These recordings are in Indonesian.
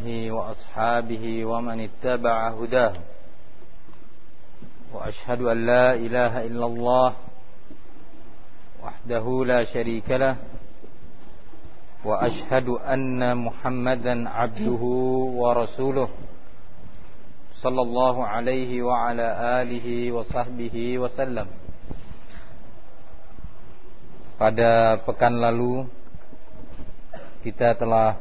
وأصحابه ومن اتبع هداه وأشهد أن لا إله إلا الله وحده لا شريك له وأشهد أن محمدا عبده ورسوله صلى الله عليه وعلى آله وصحبه وسلم. Pada pekan lalu kita telah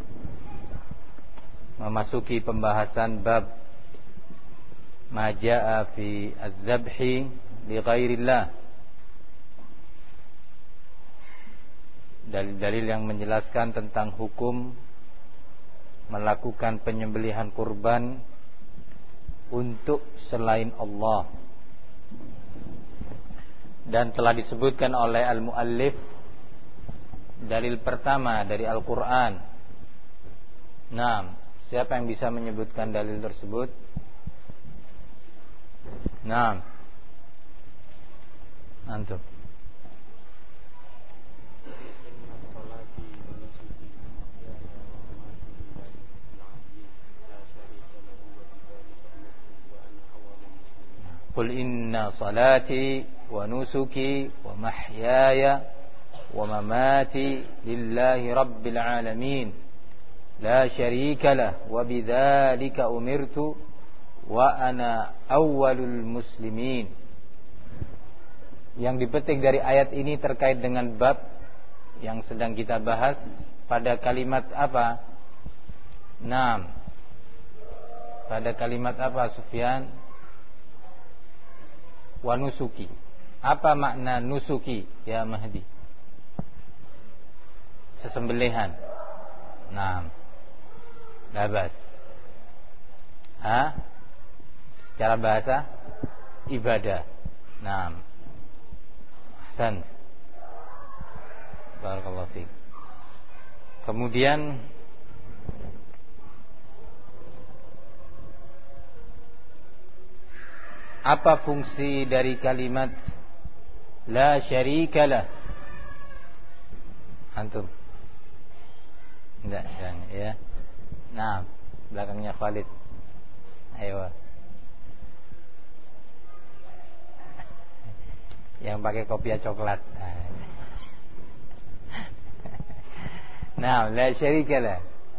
memasuki pembahasan bab ma jaa fi az-zabhi li ghairillah. Dalil-dalil yang menjelaskan tentang hukum melakukan penyembelihan kurban untuk selain Allah. Dan telah disebutkan oleh al-muallif dalil pertama dari Al-Quran. Nah, siapa yang bisa menyebutkan dalil tersebut? Nah, antum. Qul inna salati wa nusuki wa mahyaya wa mamati lillahi rabbil alamin la syarika lah wa bidzalika umirtu wa ana awwalul muslimin. Yang dipetik dari ayat ini terkait dengan bab yang sedang kita bahas pada kalimat apa? Naam. Pada kalimat apa, Sufyan? Wa nusuki. Apa makna nusuki ya Mahdi? Sesembelihan. Naam. Labas. Secara bahasa ibadah. Naam. Ahsan. Barakallahu fiik. Kemudian apa fungsi dari kalimat la syarika lah? Antum? Enggak, ya. Nah, belakangnya Khalid. Ayo. Yang pakai kopiah coklat. Nah, la syarika lah.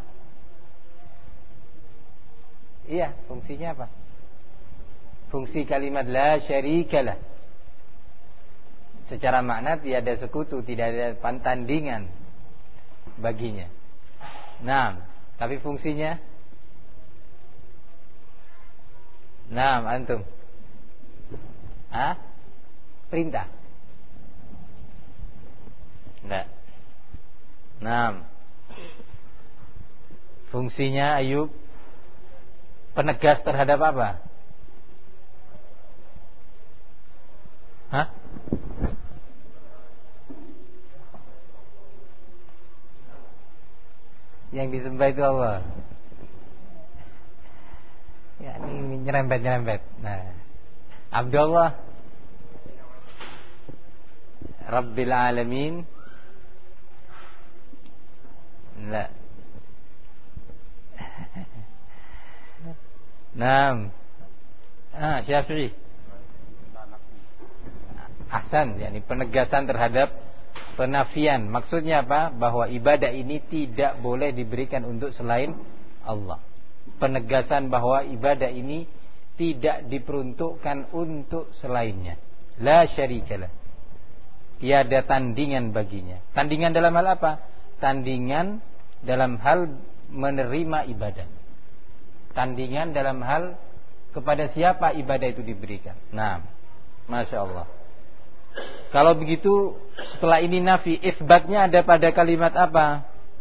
Iya, fungsinya apa? Fungsi kalimat la syarikalah secara makna tiada sekutu, tidak ada tandingan baginya. Nah, tapi fungsinya antum. Perintah. Enggak. Fungsinya Ayub penegas terhadap apa? Yang disembah itu Allah. Ya, ini nyerempet. Nah, Abdullah Rabbil Alamin. La. Naam. Syafi'i. Ahsan, yakni penegasan terhadap penafian. Maksudnya apa? Bahwa ibadah ini tidak boleh diberikan untuk selain Allah. Penegasan bahwa ibadah ini tidak diperuntukkan untuk selainnya. La syarikalah. Tiada tandingan baginya. Tandingan dalam hal apa? Tandingan dalam hal menerima ibadah. Tandingan dalam hal kepada siapa ibadah itu diberikan. Nah, Masya Allah. Kalau begitu setelah ini nafi, isbatnya ada pada kalimat apa?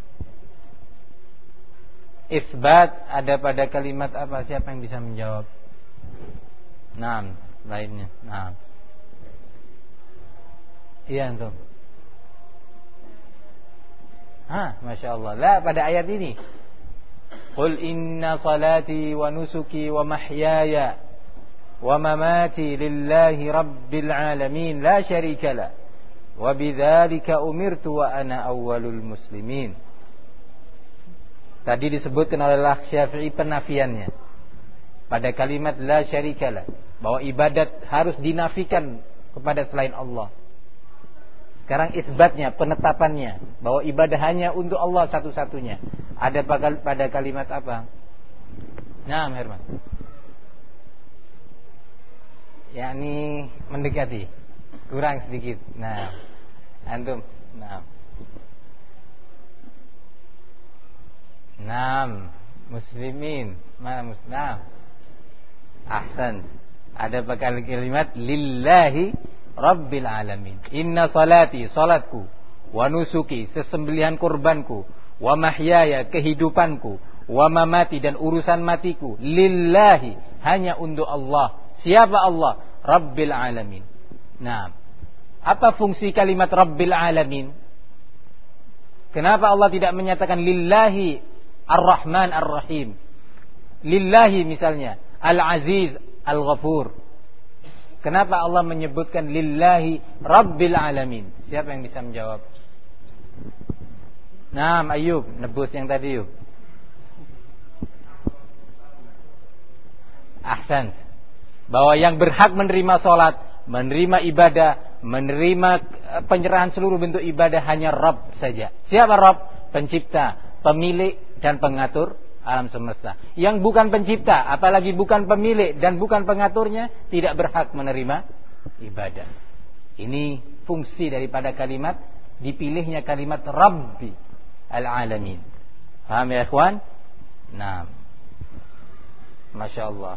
Isbat ada pada kalimat apa? Siapa yang bisa menjawab? Naam, lainnya. Naam. Iya antum. Masya Allah. La, pada ayat ini. Qul inna salati wa nusuki wa mahyaya wa mamati lillahi rabbil alamin la syarika la wa bidzalika umirtu wa ana awwalul muslimin. Tadi disebutkan oleh Syafi'i penafiannya pada kalimat la syarikalah, bahwa ibadat harus dinafikan kepada selain Allah. Sekarang isbatnya, penetapannya, bahwa ibadah hanya untuk Allah satu-satunya. Ada pada kalimat apa? Nah, Herman. Yakni mendekati, kurang sedikit. Nah, antum. Muslimin. Mana muslim? Ahsan. Ada pada kalimat lillahi rabbil alamin. Inna salati, salatku, wa nusuki, sesembelihan kurbanku, wa mahyaya, kehidupanku, wa mamati, dan urusan matiku, lillahi, hanya untuk Allah. Siapa Allah? Rabbil alamin. Nah, apa fungsi kalimat rabbil alamin? Kenapa Allah tidak menyatakan lillahi ar-Rahman ar-Rahim? Lillahi misalnya Al-Aziz Al-Ghafur. Kenapa Allah menyebutkan lillahi rabbil alamin? Siapa yang bisa menjawab? Nah, Ayub, nebus yang tadi yuk. Ahsan. Bahwa yang berhak menerima salat, menerima ibadah, menerima penyerahan seluruh bentuk ibadah hanya Rabb saja. Siapa Rabb? Pencipta, pemilik dan pengatur alam semesta. Yang bukan pencipta, apalagi bukan pemilik dan bukan pengaturnya, tidak berhak menerima ibadah. Ini fungsi daripada kalimat, dipilihnya kalimat Rabbi al-alamin. Paham ya ikhwan? Nah, Masya Allah.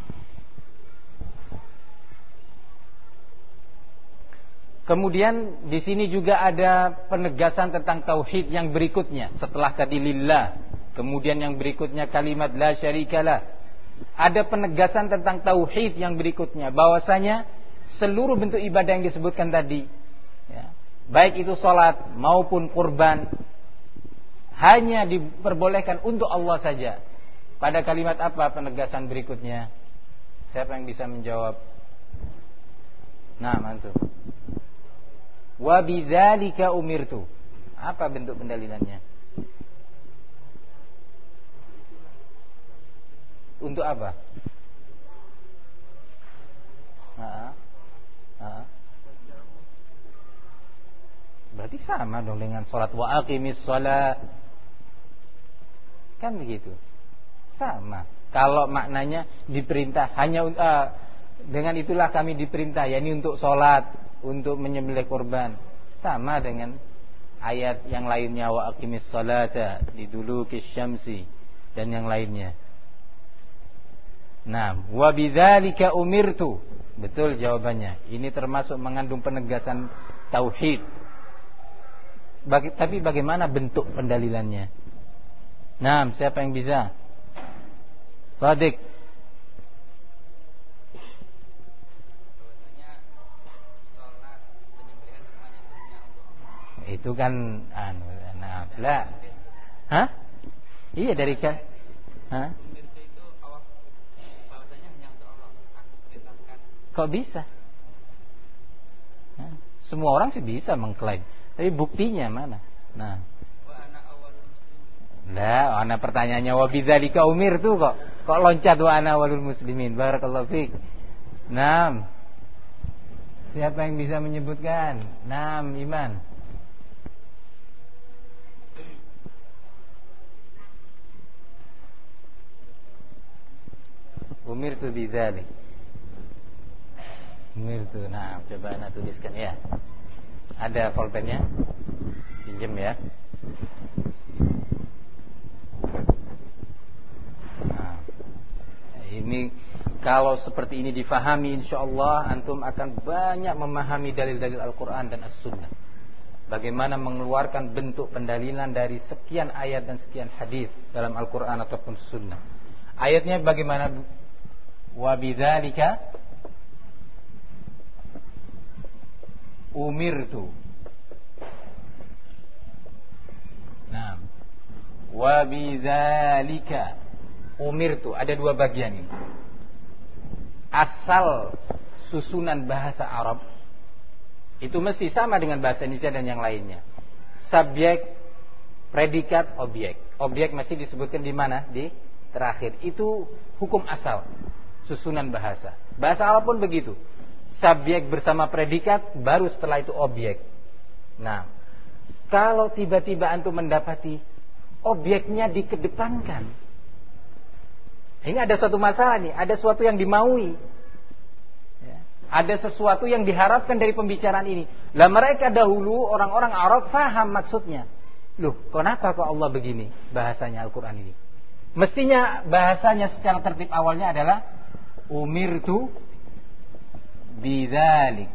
Kemudian di sini juga ada penegasan tentang tauhid yang berikutnya. Setelah tadi lillah, kemudian yang berikutnya kalimat la syarikalah. Ada penegasan tentang tauhid yang berikutnya, bahwasanya seluruh bentuk ibadah yang disebutkan tadi, ya, baik itu salat maupun kurban, hanya diperbolehkan untuk Allah saja. Pada kalimat apa penegasan berikutnya? Siapa yang bisa menjawab? Nah, mantu. Wa bidzalika umirtu. Apa bentuk pendalilannya? Untuk apa? Berarti sama dong dengan salat wa aqimis shalah. Kan begitu. Sama. Kalau maknanya diperintah hanya dengan itulah kami diperintah, yakni untuk salat, untuk menyembelih kurban. Sama dengan ayat yang lainnya wa aqimis shalata liduluki syamsi dan yang lainnya. Nah, wa bidzalika umirtu. Betul jawabannya. Ini termasuk mengandung penegasan tauhid. Tapi bagaimana bentuk pendalilannya? Nah, siapa yang bisa? Sadiq. Itu kan lah. Hah? Iya dari kan? Hah? Kok bisa? Semua orang sih bisa mengklaim, tapi buktinya mana? Nah, lah, ana pertanyaannya wa bidzalika umir tuh kok loncat wa ana awalul muslimin. Barakallahu fiik. Naam. Siapa yang bisa menyebutkan? Naam, Iman. Umir tu bidzalik. Umir tu. Nah, coba ana tuliskan ya. Ada pulpennya? Pinjam ya. Nah, ini kalau seperti ini difahami, insyaallah antum akan banyak memahami dalil-dalil Al-Quran dan As-Sunnah. Bagaimana mengeluarkan bentuk pendalilan dari sekian ayat dan sekian hadis dalam Al-Quran ataupun Sunnah. Ayatnya bagaimana? Wa bidzalika umirtu. Nah, wa bidzalika umirtu. Ada dua bagian ini. Asal susunan bahasa Arab itu mesti sama dengan bahasa Indonesia dan yang lainnya. Subjek, predikat, objek. Objek mesti disebutkan di mana? Di terakhir. Itu hukum asal susunan bahasa. Bahasa Arab pun begitu. Subjek bersama predikat, baru setelah itu objek. Nah, kalau tiba-tiba antum mendapati objeknya dikedepankan, ini ada suatu masalah nih, ada sesuatu yang dimaui, ya, ada sesuatu yang diharapkan dari pembicaraan ini. Lah mereka dahulu orang-orang Arab faham maksudnya. Loh, kenapa kok Allah begini bahasanya Al-Quran ini? Mestinya bahasanya secara tertib awalnya adalah umirtu bidzalik.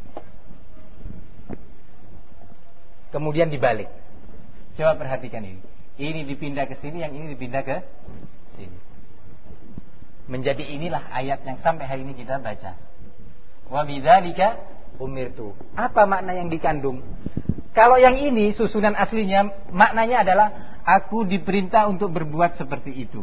Kemudian dibalik. Coba perhatikan ini. Ini dipindah ke sini, yang ini dipindah ke sini. Menjadi inilah ayat yang sampai hari ini kita baca. Wa bidzalika umirtu. Apa makna yang dikandung? Kalau yang ini susunan aslinya maknanya adalah aku diperintah untuk berbuat seperti itu.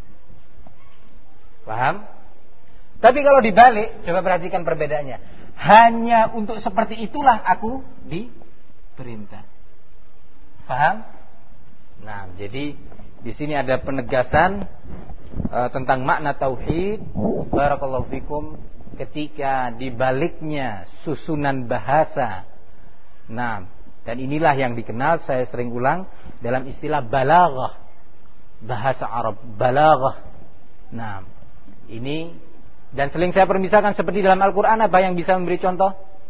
Paham? Tapi kalau dibalik, coba perhatikan perbedaannya. Hanya untuk seperti itulah aku diperintah. Paham? Nah, jadi di sini ada penegasan tentang makna tauhid. Barakallahu fikum, ketika dibaliknya susunan bahasa. Nah, dan inilah yang dikenal, saya sering ulang, dalam istilah balaghah, bahasa Arab, balaghah. Nah, ini, dan sering saya permisalkan seperti dalam Al-Quran. Apa yang bisa memberi contoh?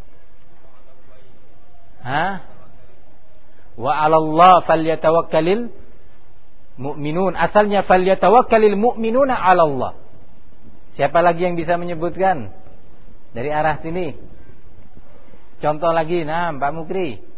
Wa 'alallah falyatawakkalil mu'minun. Asalnya falyatawakkalil mu'minuna 'alallah. Siapa lagi yang bisa menyebutkan dari arah sini? Contoh lagi, nah Pak Mukri.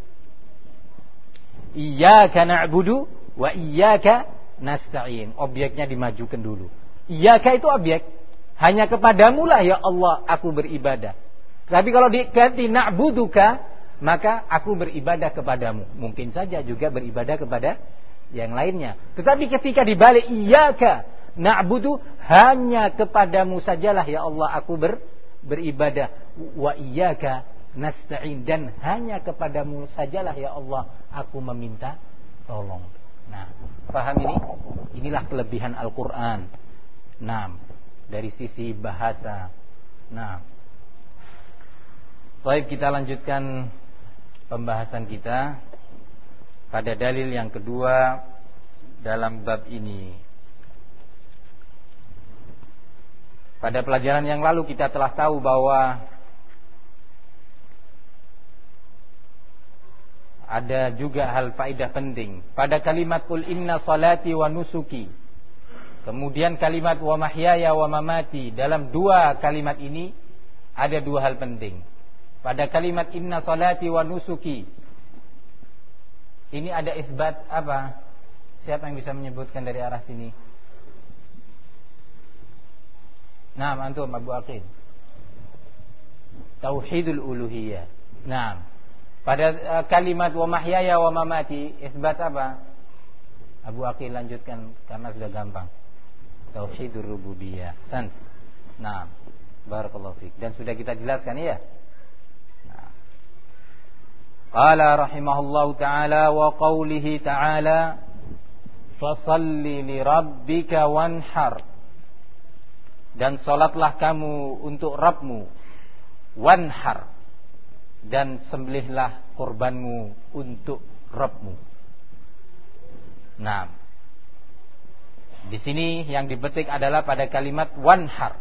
Iyyaka na'budu wa iyyaka nasta'in. Objeknya dimajukan dulu. Iyyaka itu objek. Hanya kepadamu lah ya Allah aku beribadah. Tapi kalau diganti na'buduka, maka aku beribadah kepadamu. Mungkin saja juga beribadah kepada yang lainnya. Tetapi ketika dibalik iyyaka na'budu, hanya kepadamu sajalah ya Allah aku beribadah. Wa iyyaka nasta'in, dan hanya kepadamu sajalah ya Allah aku meminta tolong. Nah, paham ini? Inilah kelebihan Al-Quran. Nah, dari sisi bahasa. Nah, baik, kita lanjutkan pembahasan kita pada dalil yang kedua dalam bab ini. Pada pelajaran yang lalu kita telah tahu bahwa ada juga hal faedah penting pada kalimat qul inna salati wa nusuki, kemudian kalimat wa mahyaya wa mamati. Dalam dua kalimat ini ada dua hal penting. Pada kalimat inna salati wa nusuki ini ada isbat apa? Siapa yang bisa menyebutkan dari arah sini? Nah, antum Abu Aqil. Tauhidul uluhiyah. Nah, pada kalimat wa mahyaya wa mamati isbat apa? Abu Aqil lanjutkan karena sudah gampang. Tauhidur rububiyah. Nah, barakallahu fiik. Dan sudah kita jelaskan ya. Nah. Qala rahimahullahu taala wa qawlihi taala fasalli li rabbika wanhar. Dan salatlah kamu untuk Rabbmu, wanhar, dan sembelihlah kurbanmu untuk Rabbmu. Nah, di sini yang dipetik adalah pada kalimat wanhar.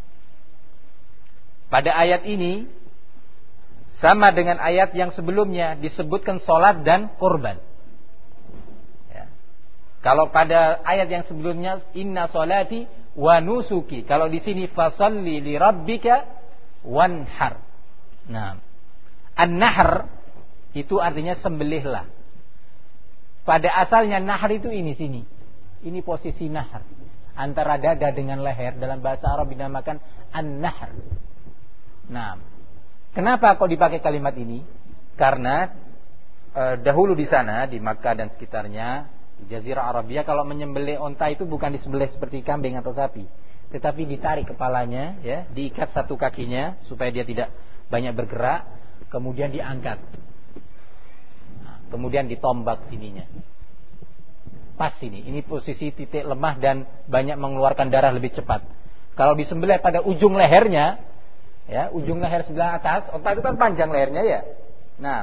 Pada ayat ini sama dengan ayat yang sebelumnya disebutkan salat dan kurban. Ya. Kalau pada ayat yang sebelumnya inna salati wa nusuki, kalau di sini fasalli li rabbika wanhar. Nah, an-nahr itu artinya sembelihlah. Pada asalnya nahr itu ini sini. Ini posisi nahr antara dada dengan leher, dalam bahasa Arab dinamakan an-nahr. Nah, kenapa kok dipakai kalimat ini? Karena dahulu di sana di Makkah dan sekitarnya, di Jazirah Arabia, kalau menyembelih onta itu bukan disembelih seperti kambing atau sapi, tetapi ditarik kepalanya, ya, diikat satu kakinya supaya dia tidak banyak bergerak, kemudian diangkat, nah, kemudian ditombak sininya. Pas ini posisi titik lemah dan banyak mengeluarkan darah lebih cepat. Kalau disembelih pada ujung lehernya, ya, ujung leher sebelah atas, onta itu kan panjang lehernya ya. Nah,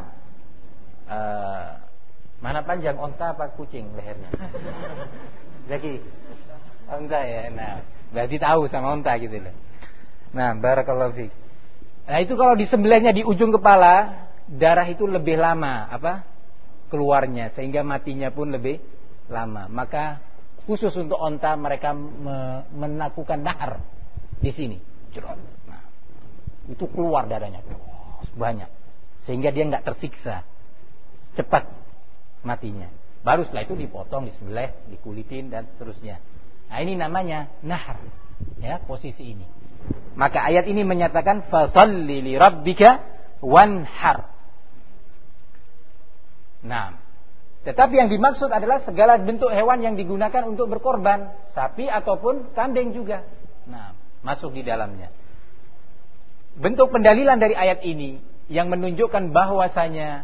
mana panjang, onta apa kucing lehernya? Zaki, onta ya. Nah, berarti tahu sama onta gitu loh. Nah, barakallahu fiik. Nah, itu kalau disembelihnya di ujung kepala, darah itu lebih lama keluarnya, sehingga matinya pun lebih lama. Maka khusus untuk onta mereka melakukan nahar di sini. Nah, itu keluar darahnya banyak, sehingga dia nggak tersiksa, cepat matinya. Baru setelah itu dipotong, disembelih, dikulitin dan seterusnya. Nah, ini namanya nahar, ya, posisi ini. Maka ayat ini menyatakan fasalli li rabbika wanhar. Nah, tetapi yang dimaksud adalah segala bentuk hewan yang digunakan untuk berkorban, sapi ataupun kambing juga. Nah, masuk di dalamnya. Bentuk pendalilan dari ayat ini yang menunjukkan bahwasanya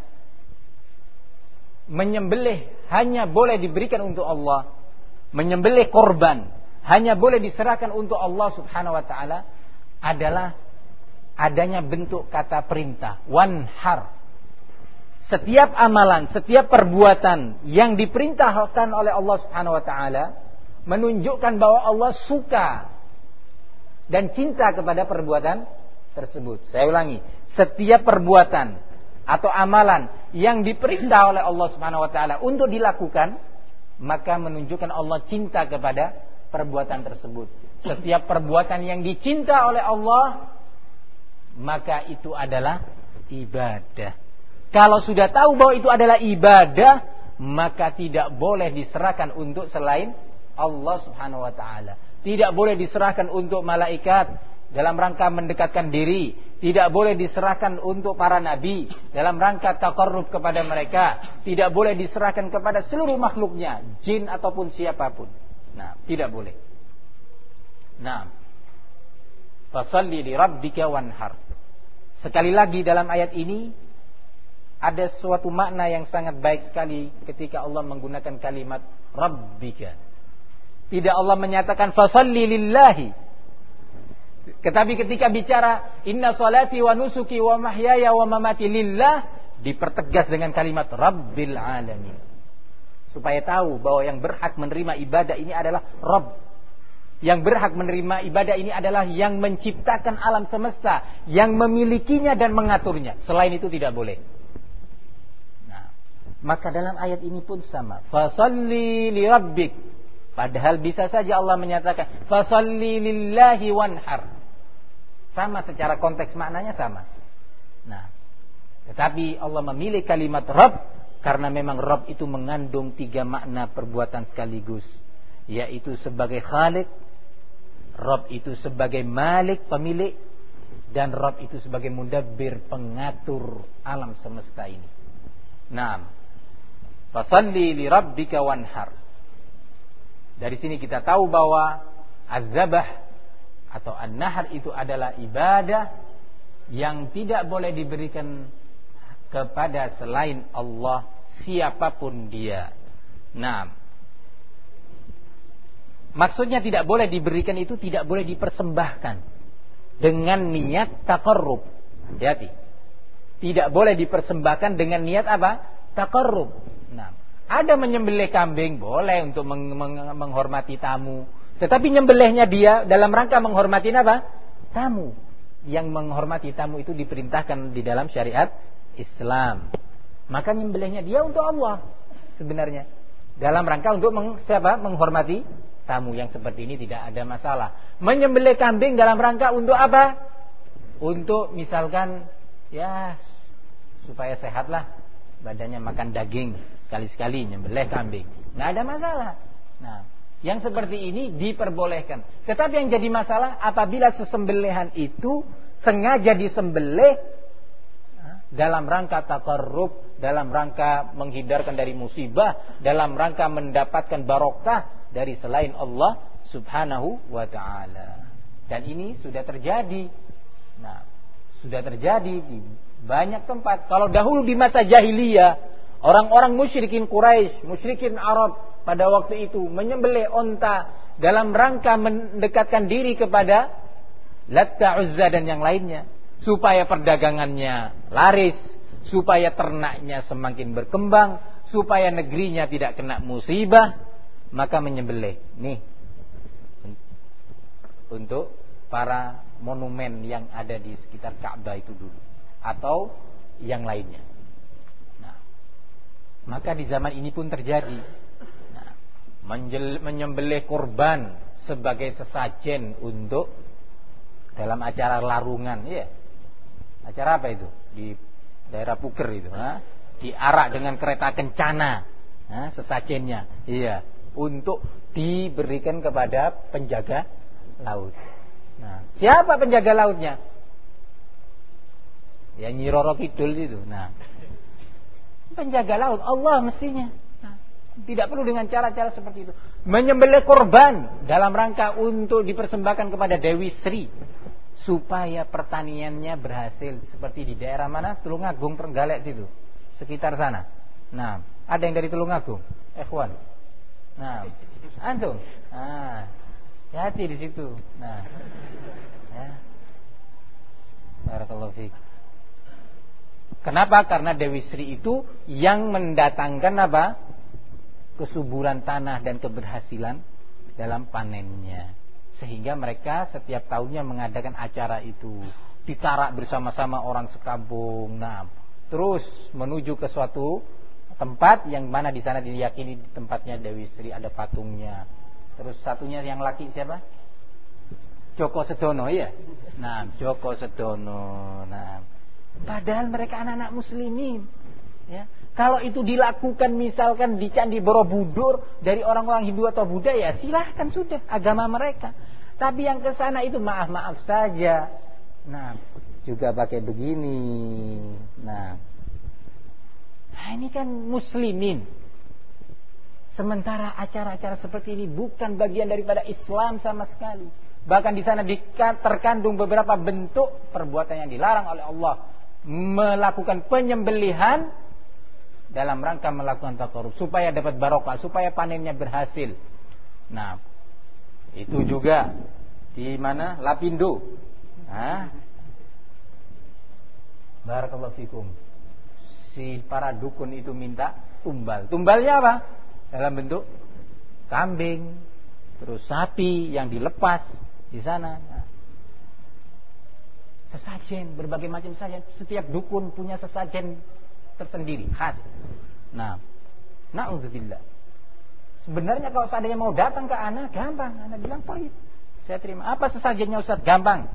menyembelih hanya boleh diberikan untuk Allah, menyembelih korban hanya boleh diserahkan untuk Allah Subhanahu wa taala adalah adanya bentuk kata perintah, wanhar. Setiap amalan, setiap perbuatan yang diperintahkan oleh Allah Subhanahu wa taala menunjukkan bahwa Allah suka dan cinta kepada perbuatan tersebut. Saya ulangi, setiap perbuatan atau amalan yang diperintah oleh Allah Subhanahu wa taala untuk dilakukan, maka menunjukkan Allah cinta kepada perbuatan tersebut. Setiap perbuatan yang dicinta oleh Allah, maka itu adalah ibadah. Kalau sudah tahu bahwa itu adalah ibadah, maka tidak boleh diserahkan untuk selain Allah Subhanahu wa taala. Tidak boleh diserahkan untuk malaikat dalam rangka mendekatkan diri, tidak boleh diserahkan untuk para nabi dalam rangka taqarrub kepada mereka, tidak boleh diserahkan kepada seluruh makhluknya, jin ataupun siapapun. Nah, tidak boleh. Nah, fasalli li rabbika wanhar. Sekali lagi dalam ayat ini ada suatu makna yang sangat baik sekali ketika Allah menggunakan kalimat rabbika. Tidak Allah menyatakan fasalli lillahi. Tetapi ketika bicara inna salati wa nusuki wa mahyaya wa mamati lillah, dipertegas dengan kalimat rabbil alamin. Supaya tahu bahwa yang berhak menerima ibadah ini adalah Rabb. Yang berhak menerima ibadah ini adalah yang menciptakan alam semesta, yang memilikinya dan mengaturnya. Selain itu tidak boleh. Maka dalam ayat ini pun sama. Fasalli li rabbik. Padahal bisa saja Allah menyatakan fasalli lillahi wanhar. Sama secara konteks maknanya sama. Nah, tetapi Allah memilih kalimat Rabb karena memang Rabb itu mengandung 3 makna perbuatan sekaligus, yaitu sebagai Khalik, Rabb itu sebagai Malik, pemilik, dan Rabb itu sebagai Mudabbir, pengatur alam semesta ini. Nah, fasalli li rabbika wanhar. Dari sini kita tahu bahwa az-zabah atau an-nahar itu adalah ibadah yang tidak boleh diberikan kepada selain Allah, siapapun dia. Nah, maksudnya tidak boleh diberikan itu tidak boleh dipersembahkan dengan niat taqarrub. Hati-hati. Tidak boleh dipersembahkan dengan niat apa? Taqarrub. Nah, ada menyembelih kambing boleh untuk menghormati tamu, tetapi nyembelihnya dia dalam rangka menghormati apa? Tamu. Yang menghormati tamu itu diperintahkan di dalam syariat Islam. Maka nyembelihnya dia untuk Allah sebenarnya, dalam rangka untuk menghormati tamu. Yang seperti ini tidak ada masalah. Menyembelih kambing dalam rangka untuk apa? Untuk misalkan ya supaya sehatlah badannya, makan daging sekali-sekali, nyembelih kambing, nggak ada masalah. Nah, yang seperti ini diperbolehkan. Tetapi yang jadi masalah apabila sesembelihan itu sengaja disembelih dalam rangka taqarrub, dalam rangka menghindarkan dari musibah, dalam rangka mendapatkan barokah dari selain Allah Subhanahu wa ta'ala. Dan ini sudah terjadi. Nah, sudah terjadi di banyak tempat. Kalau dahulu di masa jahiliyah, orang-orang musyrikin Quraisy, musyrikin Arab, pada waktu itu menyembelih onta dalam rangka mendekatkan diri kepada Latta, Uzza dan yang lainnya, supaya perdagangannya laris, supaya ternaknya semakin berkembang, supaya negerinya tidak kena musibah, maka menyembelih. Nih, untuk para monumen yang ada di sekitar Ka'bah itu dulu, atau yang lainnya. Nah, maka di zaman ini pun terjadi. Nah, menyembelih kurban sebagai sesajen untuk dalam acara larungan, ya. Acara apa itu? Di daerah Puger itu, diarak dengan kereta kencana, sesajennya, iya, untuk diberikan kepada penjaga laut. Nah, siapa penjaga lautnya? Ya Nyi Roro Kidul itu. Nah, penjaga laut Allah mestinya. Nah, tidak perlu dengan cara-cara seperti itu. Menyembelih korban dalam rangka untuk dipersembahkan kepada Dewi Sri, supaya pertaniannya berhasil, seperti di daerah mana? Tulungagung, Trenggalek situ, sekitar sana. Nah, ada yang dari Tulungagung, Ikhwan. Nah, antum. Nah, hati di situ. Nah, ya. Barakallahu fiik. Kenapa? Karena Dewi Sri itu yang mendatangkan apa? Kesuburan tanah dan keberhasilan dalam panennya. Sehingga mereka setiap tahunnya mengadakan acara itu, ditarak bersama-sama orang sekampung. Nah, terus menuju ke suatu tempat yang mana di sana diyakini di tempatnya Dewi Sri ada patungnya. Terus satunya yang laki siapa? Joko Sedono, ya. Nah, Joko Sedono. Nah, padahal mereka anak-anak muslimin, ya. Kalau itu dilakukan misalkan di Candi Borobudur dari orang-orang Hindu atau Buddha, ya silahkan, sudah agama mereka. Tapi yang ke sana itu maaf saja. Nah, juga pakai begini. Nah, ini kan muslimin. Sementara acara-acara seperti ini bukan bagian daripada Islam sama sekali. Bahkan di sana terkandung beberapa bentuk perbuatan yang dilarang oleh Allah. Melakukan penyembelihan dalam rangka melakukan taqarrub, supaya dapat barokah, supaya panennya berhasil. Nah, itu juga di mana? Lapindo. Barakallahu fikum. Si para dukun itu minta tumbal. Tumbalnya apa? Dalam bentuk kambing, terus sapi yang dilepas di sana. Nah, sesajen, berbagai macam sesajen. Setiap dukun punya sesajen tersendiri, khas. Nah, na'udzubillah. Sebenarnya kalau seandainya mau datang ke ana, gampang. Ana bilang, "Baik, saya terima." Apa sesajennya Ustaz? Gampang.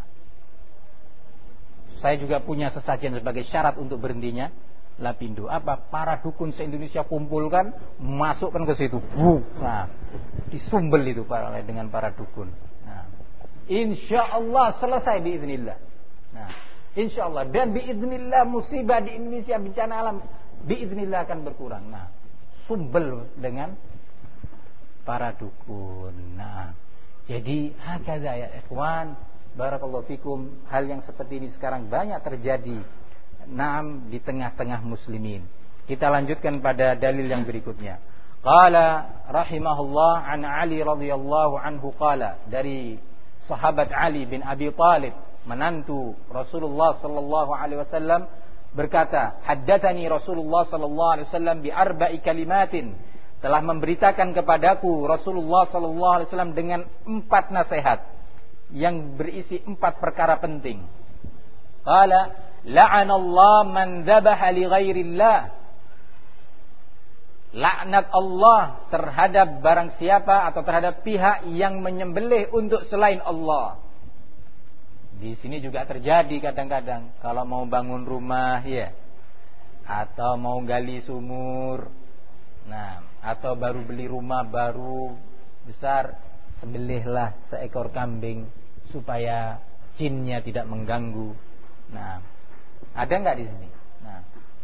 Saya juga punya sesajen sebagai syarat untuk berhentinya Lapindo. Apa? Para dukun se-Indonesia kumpulkan, masukkan ke situ. Nah, disumbel itu dengan para dukun. Nah, insyaallah selesai biiznillah. Nah, insyaallah, dan biiznillah musibah di Indonesia, bencana alam biiznillah akan berkurang. Nah, sumbel dengan para dukun. Nah, jadi hakaza ya ikhwan, barakallahu fikum, hal yang seperti ini sekarang banyak terjadi. Naam, di tengah-tengah muslimin. Kita lanjutkan pada dalil yang berikutnya. Qala rahimahullah an Ali radhiyallahu anhu qala, dari sahabat Ali bin Abi Thalib, menantu Rasulullah sallallahu alaihi wasallam, berkata, haddatsani Rasulullah sallallahu alaihi wasallam bi arba'i kalimatin, telah memberitakan kepadaku Rasulullah sallallahu alaihi wasallam dengan 4 nasihat yang berisi 4 perkara penting. Qala la'anallahu man dzabaha li ghairillah. Laknat Allah terhadap barang siapa atau terhadap pihak yang menyembelih untuk selain Allah. Di sini juga terjadi kadang-kadang kalau mau bangun rumah, ya, atau mau gali sumur, nah, atau baru beli rumah baru besar, sembelihlah seekor kambing supaya jinnya tidak mengganggu. Nah, ada enggak di sini? Nah,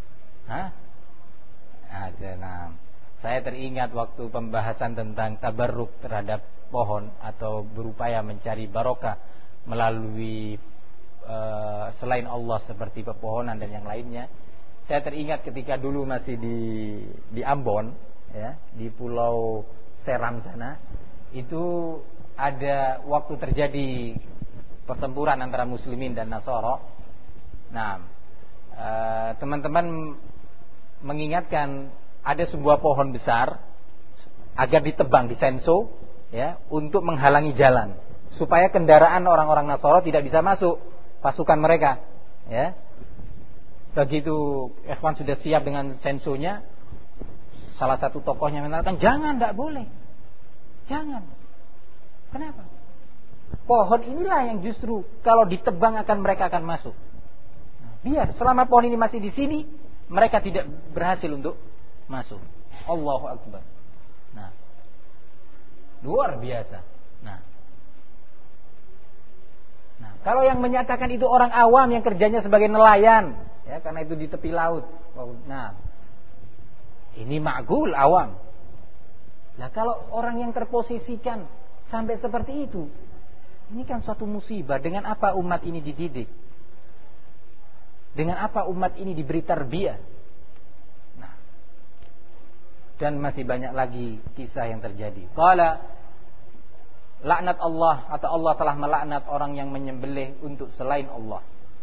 ada. Nah, saya teringat waktu pembahasan tentang tabarruk terhadap pohon atau berupaya mencari barokah melalui selain Allah seperti pepohonan dan yang lainnya. Saya teringat ketika dulu masih di Ambon, ya, di Pulau Seram sana, itu ada waktu terjadi pertempuran antara muslimin dan Nasara. Nah, teman-teman mengingatkan ada sebuah pohon besar agar ditebang, disenso, ya, untuk menghalangi jalan supaya kendaraan orang-orang Nasara tidak bisa masuk pasukan mereka, ya. Begitu ikhwan sudah siap dengan sensonya, salah satu tokohnya mengatakan, "Jangan, tidak boleh. Jangan." Kenapa? Pohon inilah yang justru kalau ditebang mereka akan masuk. Biar selama pohon ini masih di sini, mereka tidak berhasil untuk masuk. Allahu Akbar. Nah, luar biasa. Nah, kalau yang menyatakan itu orang awam yang kerjanya sebagai nelayan, ya, karena itu di tepi laut. Nah, ini ma'gul awam. Nah, kalau orang yang terposisikan sampai seperti itu, ini kan suatu musibah. Dengan apa umat ini dididik? Dengan apa umat ini diberi tarbiyah? Nah, dan masih banyak lagi kisah yang terjadi. Qala, laknat Allah, atau Allah telah melaknat orang yang menyembelih untuk selain Allah.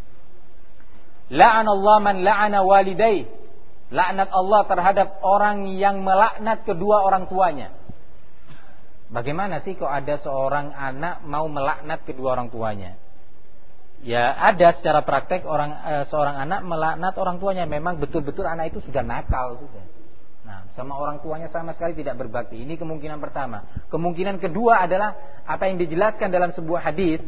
La'anallahu man la'ana walidayh. Laknat Allah terhadap orang yang melaknat kedua orang tuanya. Bagaimana sih kok ada seorang anak mau melaknat kedua orang tuanya? Ya, ada secara praktek seorang anak melaknat orang tuanya. Memang betul-betul anak itu sudah nakal sudah. Nah, sama orang tuanya sama sekali tidak berbakti. Ini kemungkinan pertama. Kemungkinan kedua adalah apa yang dijelaskan dalam sebuah hadis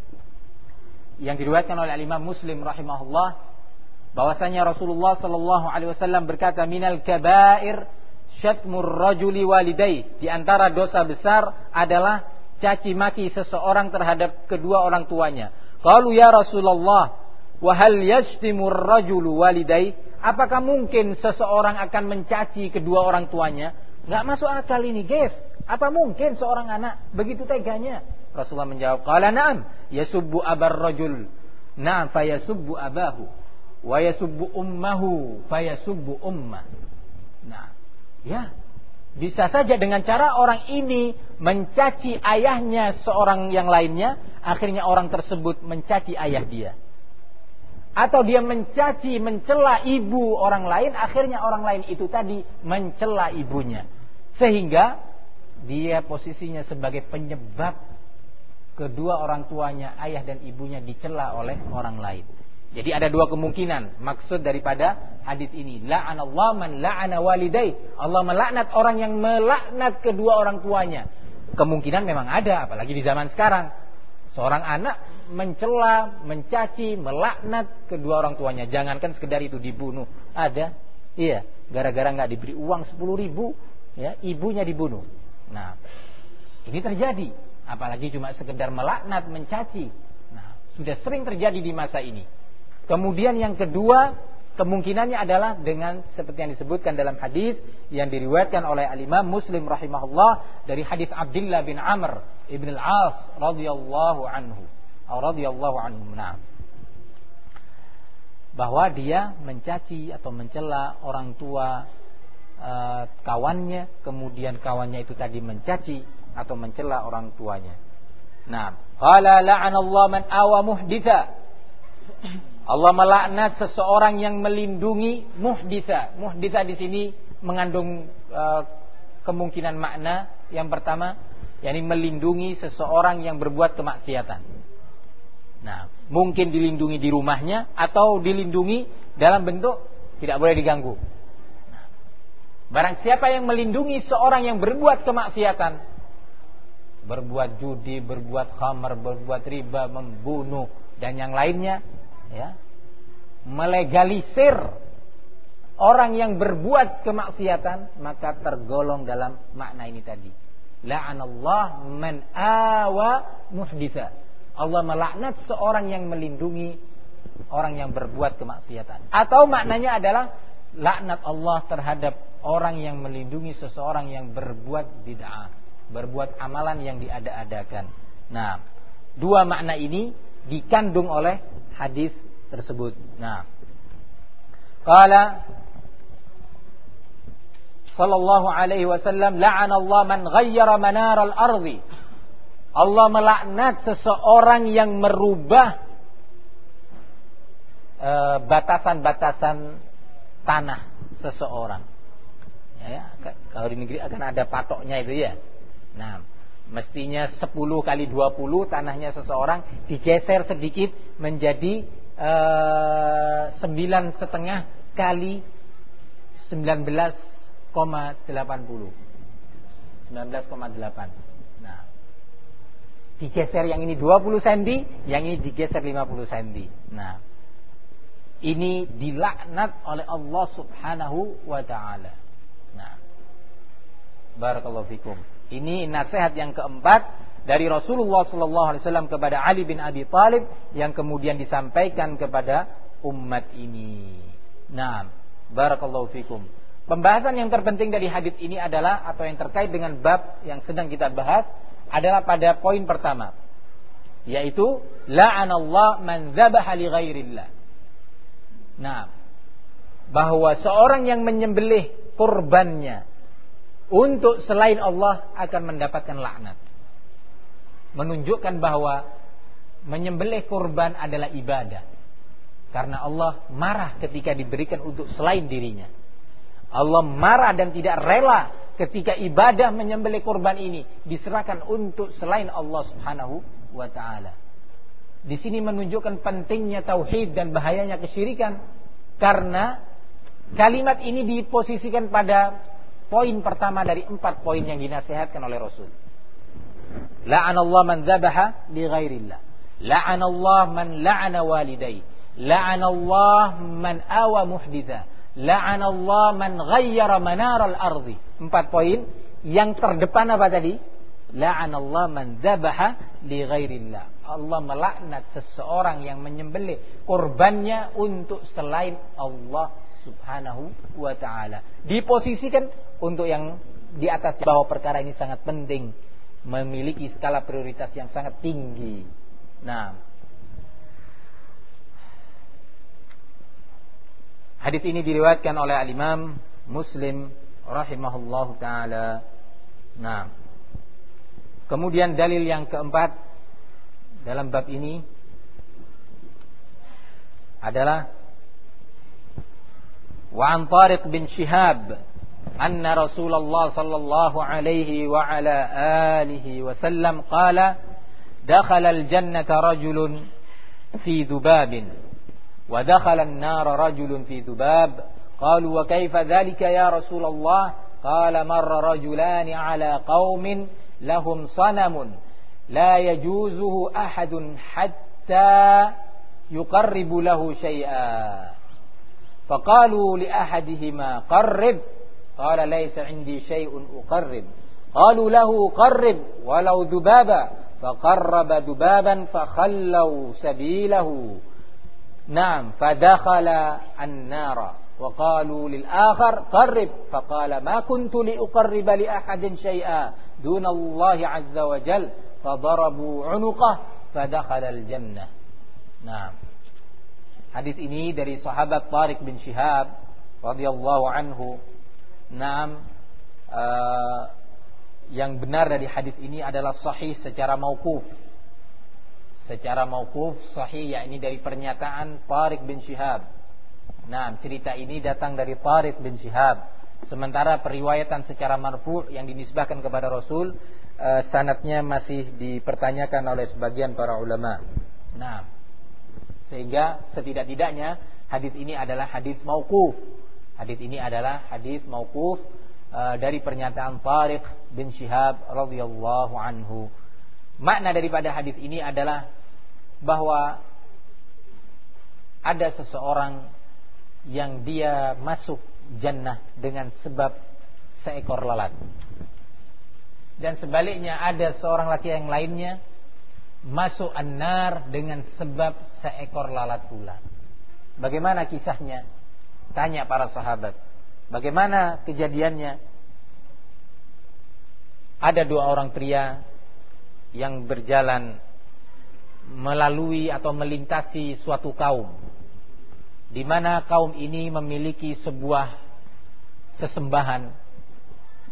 yang diriwayatkan oleh Imam Muslim rahimahullah, bahwasanya Rasulullah sallallahu alaihi wasallam berkata, "Minal kaba'ir syatmur rajuli walidayh." Di antara dosa besar adalah caci maki seseorang terhadap kedua orang tuanya. Qalu ya Rasulullah, wa hal yashtimur rajulu walidayh? Apakah mungkin seseorang akan mencaci kedua orang tuanya? Enggak masuk akal ini, Gef. Apa mungkin seorang anak begitu teganya? Rasulullah menjawab, qala na'am, yasubbu abar rajul. Na'am, fayasubbu abahu, wa yasubbu ummahu, fayasubbu ummah. Nah, ya, bisa saja dengan cara orang ini mencaci ayahnya seorang yang lainnya, akhirnya orang tersebut mencaci ayah dia. Atau dia mencaci, mencela ibu orang lain, akhirnya orang lain itu tadi mencela ibunya. Sehingga dia posisinya sebagai penyebab kedua orang tuanya, ayah dan ibunya, dicela oleh orang lain. Jadi ada dua kemungkinan maksud daripada hadis ini. La'anallahu man la'ana walidayh. Allah melaknat orang yang melaknat kedua orang tuanya. Kemungkinan memang ada, apalagi di zaman sekarang. Seorang anak mencela, mencaci, melaknat kedua orang tuanya. Jangankan sekedar itu, dibunuh. Ada, iya, gara-gara nggak diberi uang 10.000, ya, ibunya dibunuh. Nah, ini terjadi. Apalagi cuma sekedar melaknat, mencaci. Nah, sudah sering terjadi di masa ini. Kemudian yang kedua, kemungkinannya adalah dengan seperti yang disebutkan dalam hadis yang diriwayatkan oleh Al-Imam Muslim rahimahullah dari hadis Abdullah bin Amr ibn al-As radhiyallahu anhu. Nah, bahwa dia mencaci atau mencela orang tua kawannya, kemudian kawannya itu tadi mencaci atau mencela orang tuanya. Nah, qala la'anallahu man awa muhditha. Allah melaknat seseorang yang melindungi muhditha. Muhditha di sini mengandung kemungkinan makna yang pertama, yakni melindungi seseorang yang berbuat kemaksiatan. Nah, mungkin dilindungi di rumahnya atau dilindungi dalam bentuk tidak boleh diganggu. Nah, barang siapa yang melindungi seorang yang berbuat kemaksiatan, berbuat judi, berbuat khamar, berbuat riba, membunuh dan yang lainnya, ya, melegalisir orang yang berbuat kemaksiatan, maka tergolong dalam makna ini tadi. La'anallah man awa muhditha. Allah melaknat seorang yang melindungi orang yang berbuat kemaksiatan. Atau maknanya adalah laknat Allah terhadap orang yang melindungi seseorang yang berbuat bid'ah, berbuat amalan yang diada-adakan. Nah, dua makna ini dikandung oleh hadis tersebut. Nah, qala sallallahu alaihi wasallam, la'anallahu man ghayyara manaral ardi. Allah melaknat seseorang yang merubah batasan-batasan tanah seseorang. Ya, kalau di negeri akan ada patoknya itu ya. Nah, mestinya 10 kali 20 tanahnya seseorang digeser sedikit menjadi 9,5 kali 19,80. 19,8. Nah, digeser yang ini 20 cm, yang ini digeser 50 cm. Nah, ini dilaknat oleh Allah Subhanahu wa taala. Nah, barakallahu fikum. Ini nasihat yang keempat dari Rasulullah sallallahu alaihi wasallam kepada Ali bin Abi Thalib yang kemudian disampaikan kepada umat ini. Nah, barakallahu fikum. Pembahasan yang terpenting dari hadis ini adalah, atau yang terkait dengan bab yang sedang kita bahas, adalah pada poin pertama, yaitu la'anallahu man dzabaha li ghairillah. Nah, bahwa seorang yang menyembelih kurbannya untuk selain Allah akan mendapatkan laknat. Menunjukkan bahwa menyembelih kurban adalah ibadah, karena Allah marah ketika diberikan untuk selain dirinya. Allah marah dan tidak rela ketika ibadah menyembelih kurban ini diserahkan untuk selain Allah Subhanahu wa taala. Di sini menunjukkan pentingnya tauhid dan bahayanya kesyirikan, karena kalimat ini diposisikan pada poin pertama dari 4 poin yang dinasihatkan oleh Rasul. La'anallahu man dzabaha li ghairillah, la'anallahu man la'ana walidayhi, la'anallahu man awa muhditha, la'anallahu man ghayyara manaral ardi. 4 poin. Yang terdepan apa tadi? La'anallahu man dzabaha li ghairillah. Allah melaknat seseorang yang menyembelih kurbannya untuk selain Allah Subhanahu wa taala. Diposisikan untuk yang di atas, bahwa perkara ini sangat penting, memiliki skala prioritas yang sangat tinggi. Nah, hadis ini diriwayatkan oleh al-Imam Muslim rahimahullahu taala. Nah, kemudian dalil yang keempat dalam bab ini adalah wa an Tariq bin Shihab anna Rasulullah sallallahu alaihi wa ala alihi wa sallam qala dakhala al-jannata rajulun fi dhubabin wa dakhala an-nara rajulun fi dhubab qalu wa kayfa dhalika ya Rasulullah qala marra rajulani ala qaumin lahum sanamun la yajuzuhu ahadun hatta yuqarribu lahu syai'a faqalu li ahadihima qarrib qala laysa indi syai'un uqarrib qalu lahu qarrib walau dubaba faqarraba dubaban fakhallaw sabilahu na'am fadakhala an-nara wa qalu lil akhar qarrib faqala ma kuntu li uqarriba li ahadin syai'a duna Allah azza wa jalla fadarabu 'unuqah fadakhala al-jannah. Nah, hadis ini dari sahabat Tariq bin Shihab radhiyallahu anhu. Naam, yang benar dari hadis ini adalah sahih secara mauquf. Secara mauquf sahih, yakni dari pernyataan Tariq bin Shihab. Nah, cerita ini datang dari Tariq bin Shihab. Sementara periwayatan secara marfu' yang dinisbahkan kepada Rasul, sanadnya masih dipertanyakan oleh sebagian para ulama. Nah, sehingga setidak-tidaknya hadis ini adalah hadis mauquf. Hadis ini adalah hadis mauquf dari pernyataan Tariq bin Shihab radhiyallahu anhu. Makna daripada hadis ini adalah bahwa ada seseorang yang dia masuk jannah dengan sebab seekor lalat. Dan sebaliknya ada seorang laki yang lainnya masuk an-nar dengan sebab seekor lalat pula. Bagaimana kisahnya? Tanya para sahabat. Bagaimana kejadiannya? Ada 2 orang pria yang berjalan melalui atau melintasi suatu kaum, di mana kaum ini memiliki sebuah sesembahan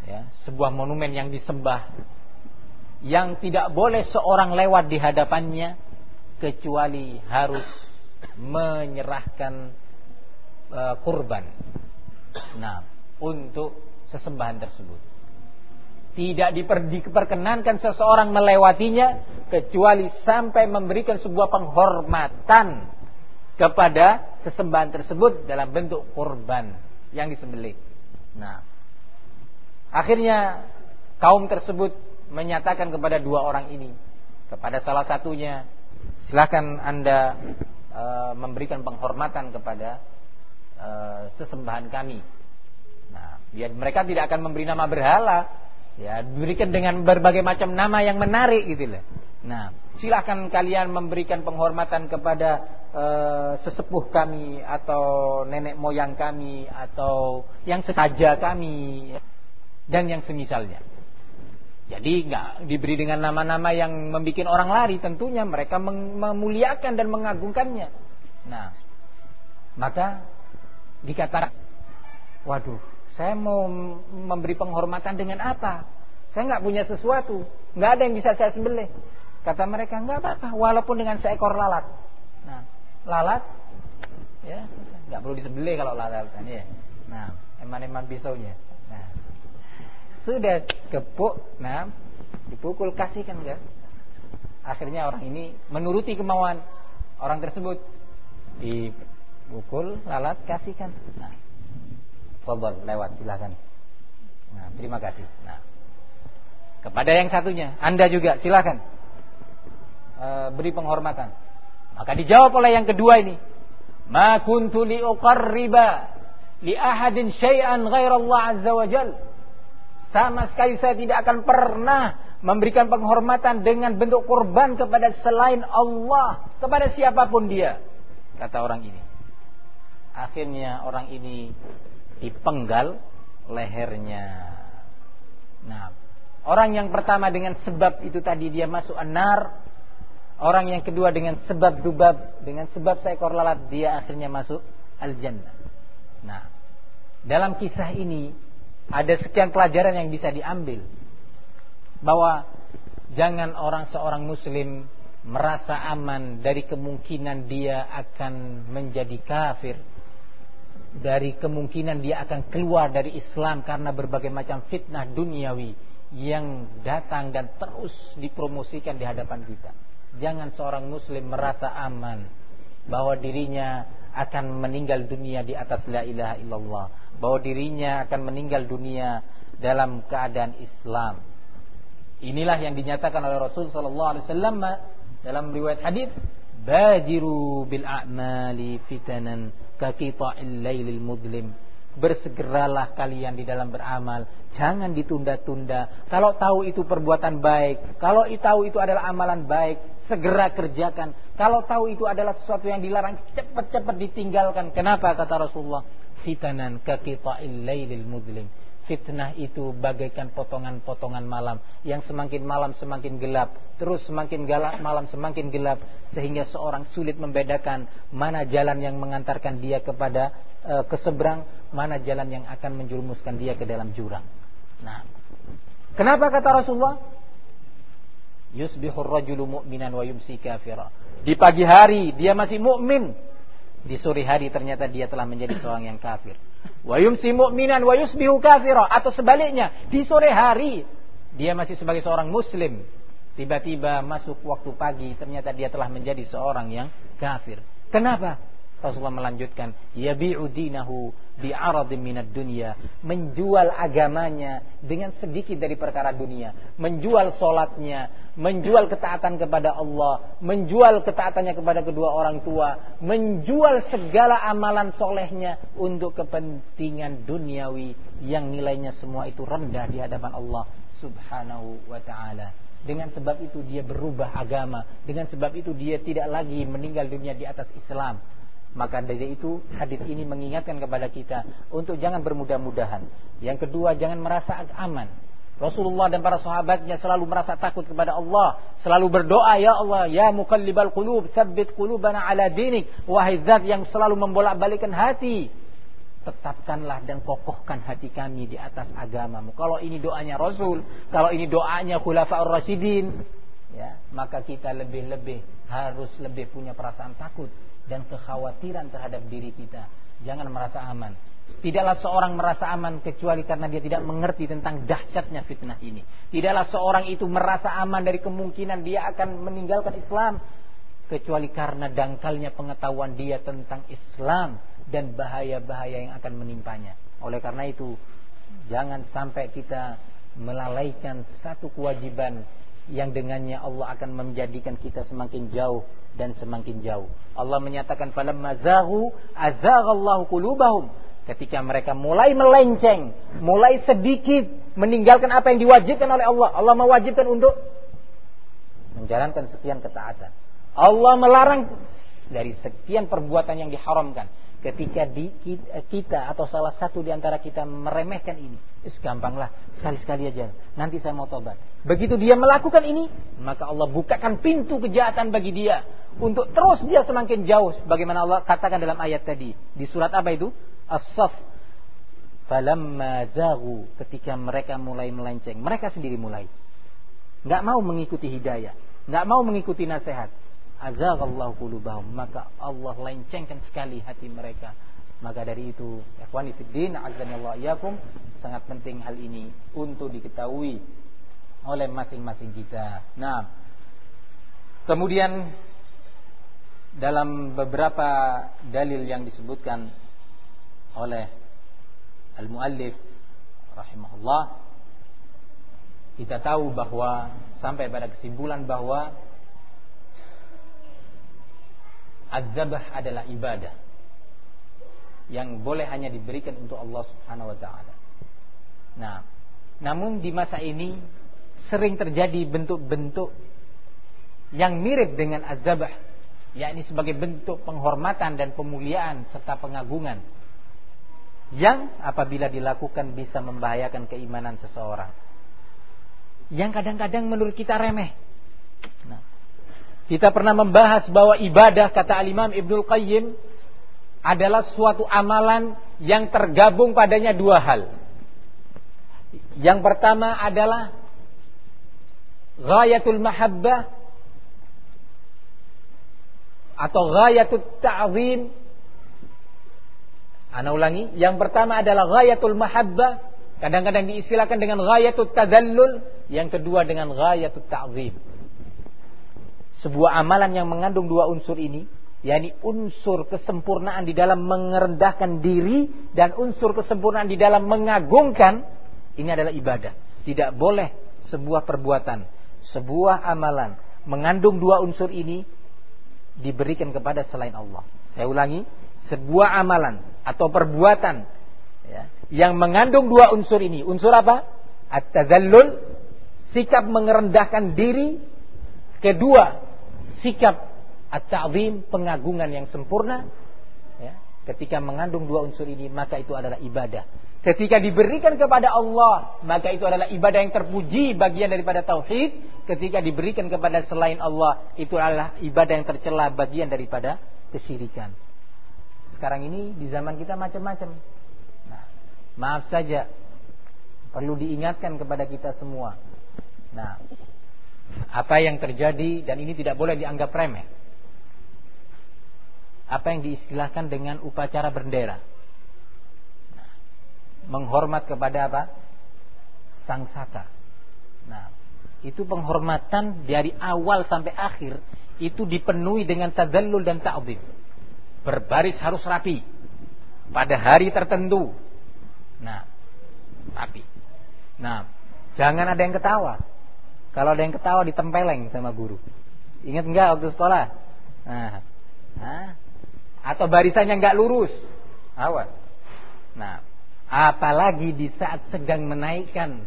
ya, sebuah monumen yang disembah, yang tidak boleh seorang lewat di hadapannya kecuali harus menyerahkan kurban. Nah, untuk sesembahan tersebut tidak diperkenankan seseorang melewatinya kecuali sampai memberikan sebuah penghormatan kepada sesembahan tersebut dalam bentuk kurban yang disembelih. Nah, akhirnya kaum tersebut menyatakan kepada dua orang ini, kepada salah satunya, silakan Anda memberikan penghormatan kepada sesembahan kami. Nah, biar mereka tidak akan memberi nama berhala, ya, diberikan dengan berbagai macam nama yang menarik gitu loh. Nah, silakan kalian memberikan penghormatan kepada sesepuh kami atau nenek moyang kami atau yang sesaja kami dan yang semisalnya. Jadi nggak diberi dengan nama-nama yang membuat orang lari, tentunya mereka memuliakan dan mengagungkannya. Nah, maka dikatakan, waduh, saya mau memberi penghormatan dengan apa? Saya nggak punya sesuatu, nggak ada yang bisa saya sembelih. Kata mereka, nggak apa-apa, walaupun dengan seekor lalat. Nah, lalat, ya, nggak perlu disembelih kalau lalat kan ya. Nah, eman-eman pisaunya. Nah, sudah kepuk, nah, dipukul, kasihkan enggak? Akhirnya orang ini menuruti kemauan orang tersebut, dipukul lalat, kasihkan. Nah, fadhal, lewat, silakan. Nah, terima kasih. Nah, kepada yang satunya, Anda juga silakan beri penghormatan. Maka dijawab oleh yang kedua ini, ma kuntu li uqarriba li ahadin syai'an ghairallah azza wa jal. Sama sekali saya tidak akan pernah memberikan penghormatan dengan bentuk kurban kepada selain Allah, kepada siapapun dia, kata orang ini. Akhirnya orang ini dipenggal lehernya. Nah, orang yang pertama dengan sebab itu tadi dia masuk an-nar. Orang yang kedua dengan sebab dubab, dengan sebab seekor lalat, dia akhirnya masuk al-jannah. Nah, dalam kisah ini ada sekian pelajaran yang bisa diambil, bahwa jangan seorang muslim merasa aman dari kemungkinan dia akan menjadi kafir, dari kemungkinan dia akan keluar dari Islam karena berbagai macam fitnah duniawi yang datang dan terus dipromosikan di hadapan kita. Jangan seorang muslim merasa aman bahwa dirinya akan meninggal dunia di atas la ilaha illallah, bahwa dirinya akan meninggal dunia dalam keadaan Islam. Inilah yang dinyatakan oleh Rasul sallallahu alaihi wasallam dalam riwayat hadis, badiru bil a'mali fitanan ka qita'il lailil mudlim. Bersegeralah kalian di dalam beramal, jangan ditunda-tunda. Kalau tahu itu perbuatan baik, kalau tahu itu adalah amalan baik, segera kerjakan. Kalau tahu itu adalah sesuatu yang dilarang, cepat-cepat ditinggalkan. Kenapa kata Rasulullah? Fitanan ka qita'il lailil mudlim. Fitnah itu bagaikan potongan-potongan malam, yang semakin malam semakin gelap, terus semakin gelap malam semakin gelap, sehingga seorang sulit membedakan mana jalan yang mengantarkan dia kepada ke seberang, mana jalan yang akan menjerumuskan dia ke dalam jurang. Nah, kenapa kata Rasulullah? Yusbihur rajulu mu'minan wa yumsi kafira. Di pagi hari dia masih mukmin, di sore hari ternyata dia telah menjadi seorang yang kafir. Wa yumsi mu'minan wa yusbihu kafira, atau sebaliknya, di sore hari dia masih sebagai seorang muslim, tiba-tiba masuk waktu pagi ternyata dia telah menjadi seorang yang kafir. Kenapa? Rasulullah melanjutkan, yabi'u dinahu bi'aradin minad dunya, menjual agamanya dengan sedikit dari perkara dunia, menjual salatnya, menjual ketaatan kepada Allah, menjual ketaatannya kepada kedua orang tua, menjual segala amalan solehnya untuk kepentingan duniawi yang nilainya semua itu rendah di hadapan Allah Subhanahu wa ta'ala. Dengan sebab itu dia berubah agama, dengan sebab itu dia tidak lagi meninggal dunia di atas Islam. Maka dari itu hadis ini mengingatkan kepada kita untuk jangan bermudah-mudahan. Yang kedua, jangan merasa aman. Rasulullah dan para sahabatnya selalu merasa takut kepada Allah, selalu berdoa, ya Allah, ya muqallibal qulub, tsabbit qulubana ala dinik. Wahai zat yang selalu membolak-balikkan hati, tetapkanlah dan kokohkan hati kami di atas agamamu. Kalau ini doanya Rasul, kalau ini doanya Khulafaur Rasyidin, ya, maka kita harus lebih punya perasaan takut dan kekhawatiran terhadap diri kita. Jangan merasa aman. Tidaklah seorang merasa aman kecuali karena dia tidak mengerti tentang dahsyatnya fitnah ini. Tidaklah seorang itu merasa aman dari kemungkinan dia akan meninggalkan Islam kecuali karena dangkalnya pengetahuan dia tentang Islam dan bahaya-bahaya yang akan menimpanya. Oleh karena itu, jangan sampai kita melalaikan satu kewajiban yang dengannya Allah akan menjadikan kita semakin jauh dan semakin jauh. Allah menyatakan falamma zaghu azaghallahu qulubahum. Ketika mereka mulai melenceng, mulai sedikit meninggalkan apa yang diwajibkan oleh Allah. Allah mewajibkan untuk menjalankan sekian ketaatan. Allah melarang dari sekian perbuatan yang diharamkan. Ketika kita atau salah satu di antara kita meremehkan ini, gampanglah, sekali-sekali aja, nanti saya mau tobat. Begitu dia melakukan ini, maka Allah bukakan pintu kejahatan bagi dia untuk terus dia semakin jauh. Bagaimana Allah katakan dalam ayat tadi di surat apa itu? As-Saff. Falamma zaghu, ketika mereka mulai melenceng, mereka sendiri mulai enggak mau mengikuti hidayah, enggak mau mengikuti nasihat. Azaghallahu qulubahum, maka Allah lencengkan sekali hati mereka. Maka dari itu, ikhwani fiddin, azanillahu iyyakum, sangat penting hal ini untuk diketahui oleh masing-masing kita. Nah, kemudian dalam beberapa dalil yang disebutkan oleh al-muallif rahimahullah, kita tahu bahwa sampai pada kesimpulan bahwa az-zabh adalah ibadah yang boleh hanya diberikan untuk Allah Subhanahu wa taala. Nah, namun di masa ini sering terjadi bentuk-bentuk yang mirip dengan az-zabh, yakni sebagai bentuk penghormatan dan pemuliaan serta pengagungan yang apabila dilakukan bisa membahayakan keimanan seseorang, yang kadang-kadang menurut kita remeh. Nah, kita pernah membahas bahwa ibadah, kata Al-Imam Ibnul Qayyim, adalah suatu amalan yang tergabung padanya dua hal. Yang pertama adalah ghayatul mahabbah atau ghayatul ta'zim. Ana ulangi, yang pertama adalah ghayatul mahabbah, kadang-kadang diistilahkan dengan ghayatul tadallul, yang kedua dengan ghayatul ta'zim. Sebuah amalan yang mengandung dua unsur ini, yakni unsur kesempurnaan di dalam merendahkan diri dan unsur kesempurnaan di dalam mengagungkan, ini adalah ibadah. Tidak boleh sebuah perbuatan, sebuah amalan mengandung dua unsur ini diberikan kepada selain Allah. Saya ulangi, sebuah amalan atau perbuatan, ya, yang mengandung dua unsur ini. Unsur apa? At-tazallul, sikap merendahkan diri. Kedua, sikap at-ta'zim, pengagungan yang sempurna, ya. Ketika mengandung dua unsur ini, maka itu adalah ibadah. Ketika diberikan kepada Allah, maka itu adalah ibadah yang terpuji, bagian daripada tauhid. Ketika diberikan kepada selain Allah, itu adalah ibadah yang tercela, bagian daripada kesyirikan. Sekarang ini di zaman kita macam-macam. Nah, maaf saja, perlu diingatkan kepada kita semua. Nah, apa yang terjadi, dan ini tidak boleh dianggap remeh, apa yang diistilahkan dengan upacara bendera, nah, menghormat kepada apa? Sang Saka. Nah, itu penghormatan dari awal sampai akhir itu dipenuhi dengan tadallul dan ta'zim. Berbaris harus rapi pada hari tertentu. Nah, rapi. Nah, jangan ada yang ketawa. Kalau ada yang ketawa ditempeleng sama guru. Ingat enggak waktu sekolah? Nah, atau barisannya enggak lurus, awas. Nah, apalagi di saat sedang menaikkan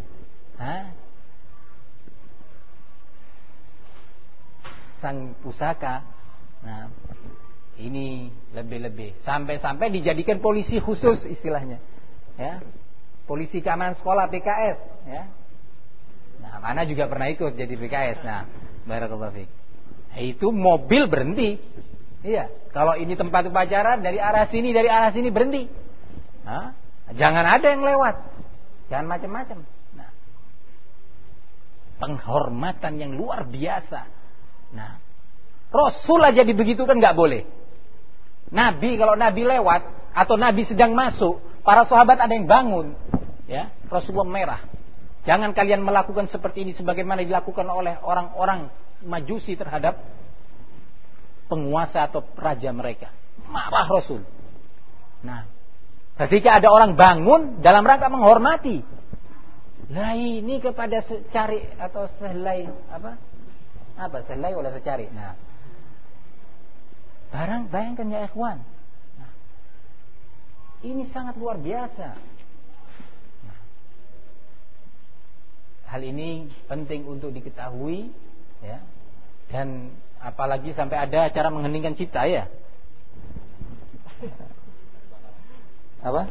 sang pusaka. Nah, ini lebih-lebih. Sampai-sampai dijadikan polisi khusus istilahnya, ya. Polisi keamanan sekolah, PKS, ya. Nah, mana juga pernah ikut jadi PKS. Nah, barakallahu fiik. Itu mobil berhenti. Iya, kalau ini tempat upacara dari arah sini berhenti. Jangan ada yang lewat. Jangan macam-macam. Nah, penghormatan yang luar biasa. Nah, Rasul aja dibegitukan nggak boleh. Nabi, kalau Nabi lewat atau Nabi sedang masuk, para sahabat ada yang bangun, ya, Rasulullah merah. Jangan kalian melakukan seperti ini sebagaimana dilakukan oleh orang-orang Majusi terhadap penguasa atau raja mereka. Marah Rasul. Nah, ketika ada orang bangun dalam rangka menghormati, lah ini kepada secari atau sehelai apa sehelai oleh secari. Nah, bayangkan ya ikhwan. Nah, ini sangat luar biasa. Nah, hal ini penting untuk diketahui, ya. Dan apalagi sampai ada acara mengheningkan cipta, ya. Apa?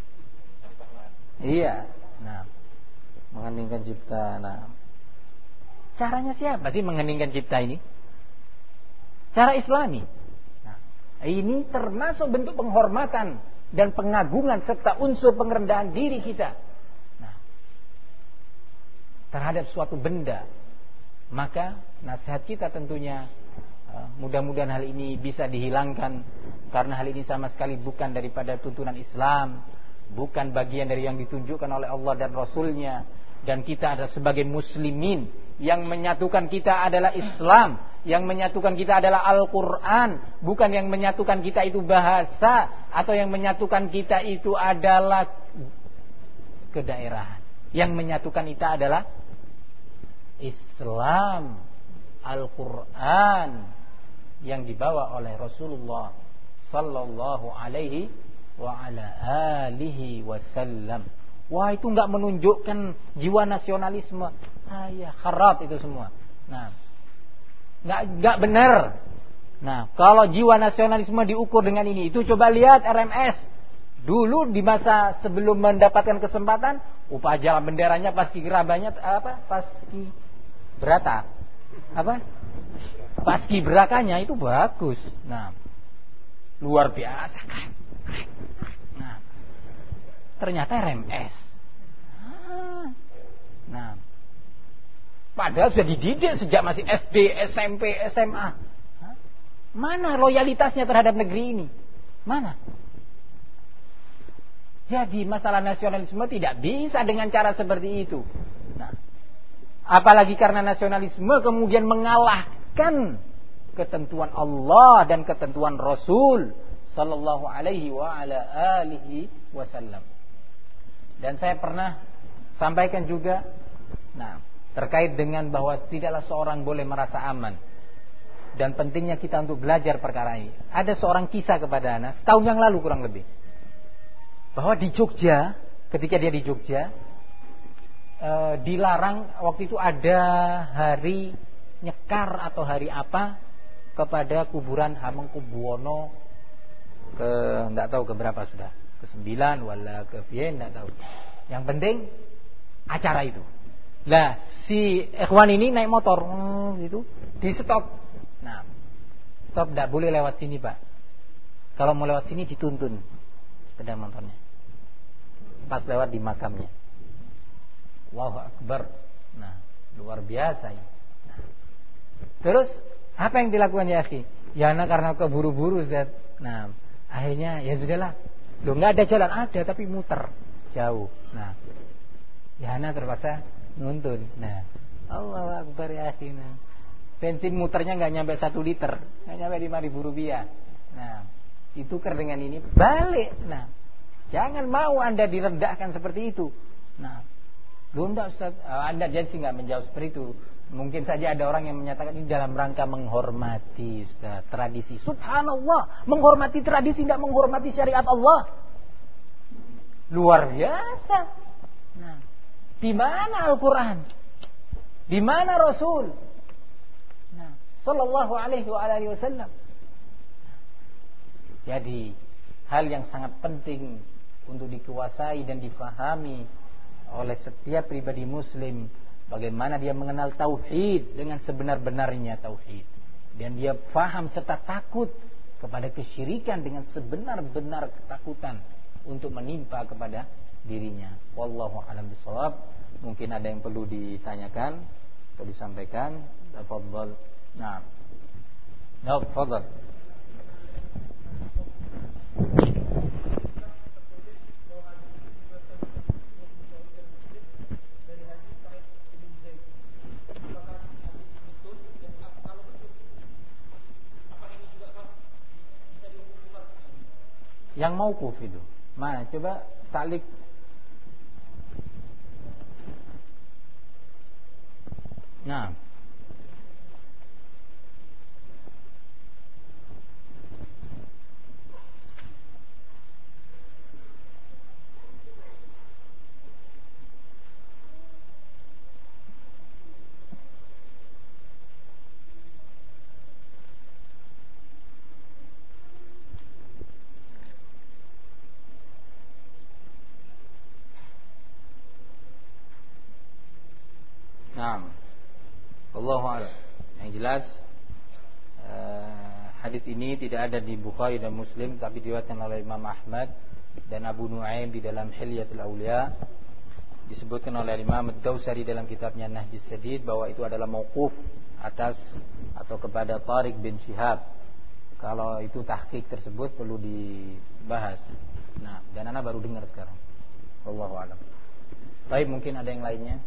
Iya. Nah, mengheningkan cipta. Nah, caranya siapa sih mengheningkan cipta ini? Cara Islami. Nah, ini termasuk bentuk penghormatan dan pengagungan serta unsur pengerendahan diri kita. Nah, terhadap suatu benda. Maka nasihat kita tentunya mudah-mudahan hal ini bisa dihilangkan, karena hal ini sama sekali bukan daripada tuntunan Islam, bukan bagian dari yang ditunjukkan oleh Allah dan Rasulnya. Dan kita adalah sebagai muslimin, yang menyatukan kita adalah Islam, yang menyatukan kita adalah Al-Quran, bukan yang menyatukan kita itu bahasa, atau yang menyatukan kita itu adalah kedaerahan. Yang menyatukan kita adalah Islam, Al-Quran yang dibawa oleh Rasulullah sallallahu alaihi wa ala alihi wasallam. Wah, itu enggak menunjukkan jiwa nasionalisme. Ya, kharab itu semua. Nah, enggak benar. Nah, kalau jiwa nasionalisme diukur dengan ini, itu coba lihat RMS. Dulu di masa sebelum mendapatkan kesempatan, upacara benderanya paski gerabanya paski berata. Paski berakanya itu bagus. Nah, luar biasa kan. Nah, ternyata RMS. Nah, padahal sudah dididik sejak masih SD, SMP, SMA. Mana loyalitasnya terhadap negeri ini? Mana? Jadi masalah nasionalisme tidak bisa dengan cara seperti itu. Nah, apalagi karena nasionalisme kemudian mengalahkan ketentuan Allah dan ketentuan Rasul sallallahu alaihi wa ala alihi wasallam. Dan saya pernah sampaikan juga, nah, terkait dengan bahwa tidaklah seorang boleh merasa aman, dan pentingnya kita untuk belajar perkara ini. Ada seorang kisah kepada anak setahun yang lalu kurang lebih, bahwa di Jogja, ketika dia di Jogja, dilarang waktu itu ada hari nyekar atau hari apa kepada kuburan Hamengkubuwono enggak tahu ke berapa sudah, ke-9 wala ke Bien enggak tahu. Yang penting acara itu. Lah, si ikhwan ini naik motor gitu, di stop. Nah, stop, enggak boleh lewat sini, Pak. Kalau mau lewat sini dituntun sepeda motornya. Pas lewat di makamnya. Allahu Akbar. Nah, luar biasa ini. Nah, terus apa yang dilakukan ya akhi? Ya anak karena keburu-buru Ustaz. Nah, akhirnya ya sudahlah. Loh, enggak ada jalan, ada tapi muter jauh. Nah, ya anak terpaksa nuntun. Nah, Allahu Akbar ya akhi. Nah, bensin muternya enggak nyampe 1 liter, enggak nyampe 5.000 rupiah. Nah, ditukar dengan ini balik. Nah, jangan mau Anda direndahkan seperti itu. Nah, lu enggak Ustaz, Anda janji enggak menjawab seperti itu. Mungkin saja ada orang yang menyatakan ini dalam rangka menghormati Ustaz, tradisi. Subhanallah, menghormati tradisi tidak menghormati syariat Allah. Luar biasa. Nah, di mana Al-Qur'an? Di mana Rasul? Nah, sallallahu alaihi wasallam. Jadi, hal yang sangat penting untuk dikuasai dan difahami oleh setiap pribadi muslim, bagaimana dia mengenal tauhid dengan sebenar-benarnya tauhid, dan dia faham serta takut kepada kesyirikan dengan sebenar-benar ketakutan untuk menimpa kepada dirinya. Wallahu a'lam bishawab. Mungkin ada yang perlu ditanyakan atau disampaikan. Tafadhal. Nah. Tafadhal. Yang mauquf itu. Mana? Coba taklik. Nah. Naam. Wallahu a'lam. Yang jelas hadis ini tidak ada di Bukhari dan Muslim, tapi diriwayatkan oleh Imam Ahmad dan Abu Nuaim di dalam Hilyatul Auliya. Disebutkan oleh Imam Ad-Dawsari dalam kitabnya Nahjus Sadid bahwa itu adalah mauquf atas atau kepada Tariq bin Syihab. Kalau itu tahqiq tersebut perlu dibahas. Nah, dan ana baru dengar sekarang. Wallahu a'lam. Baik, mungkin ada yang lainnya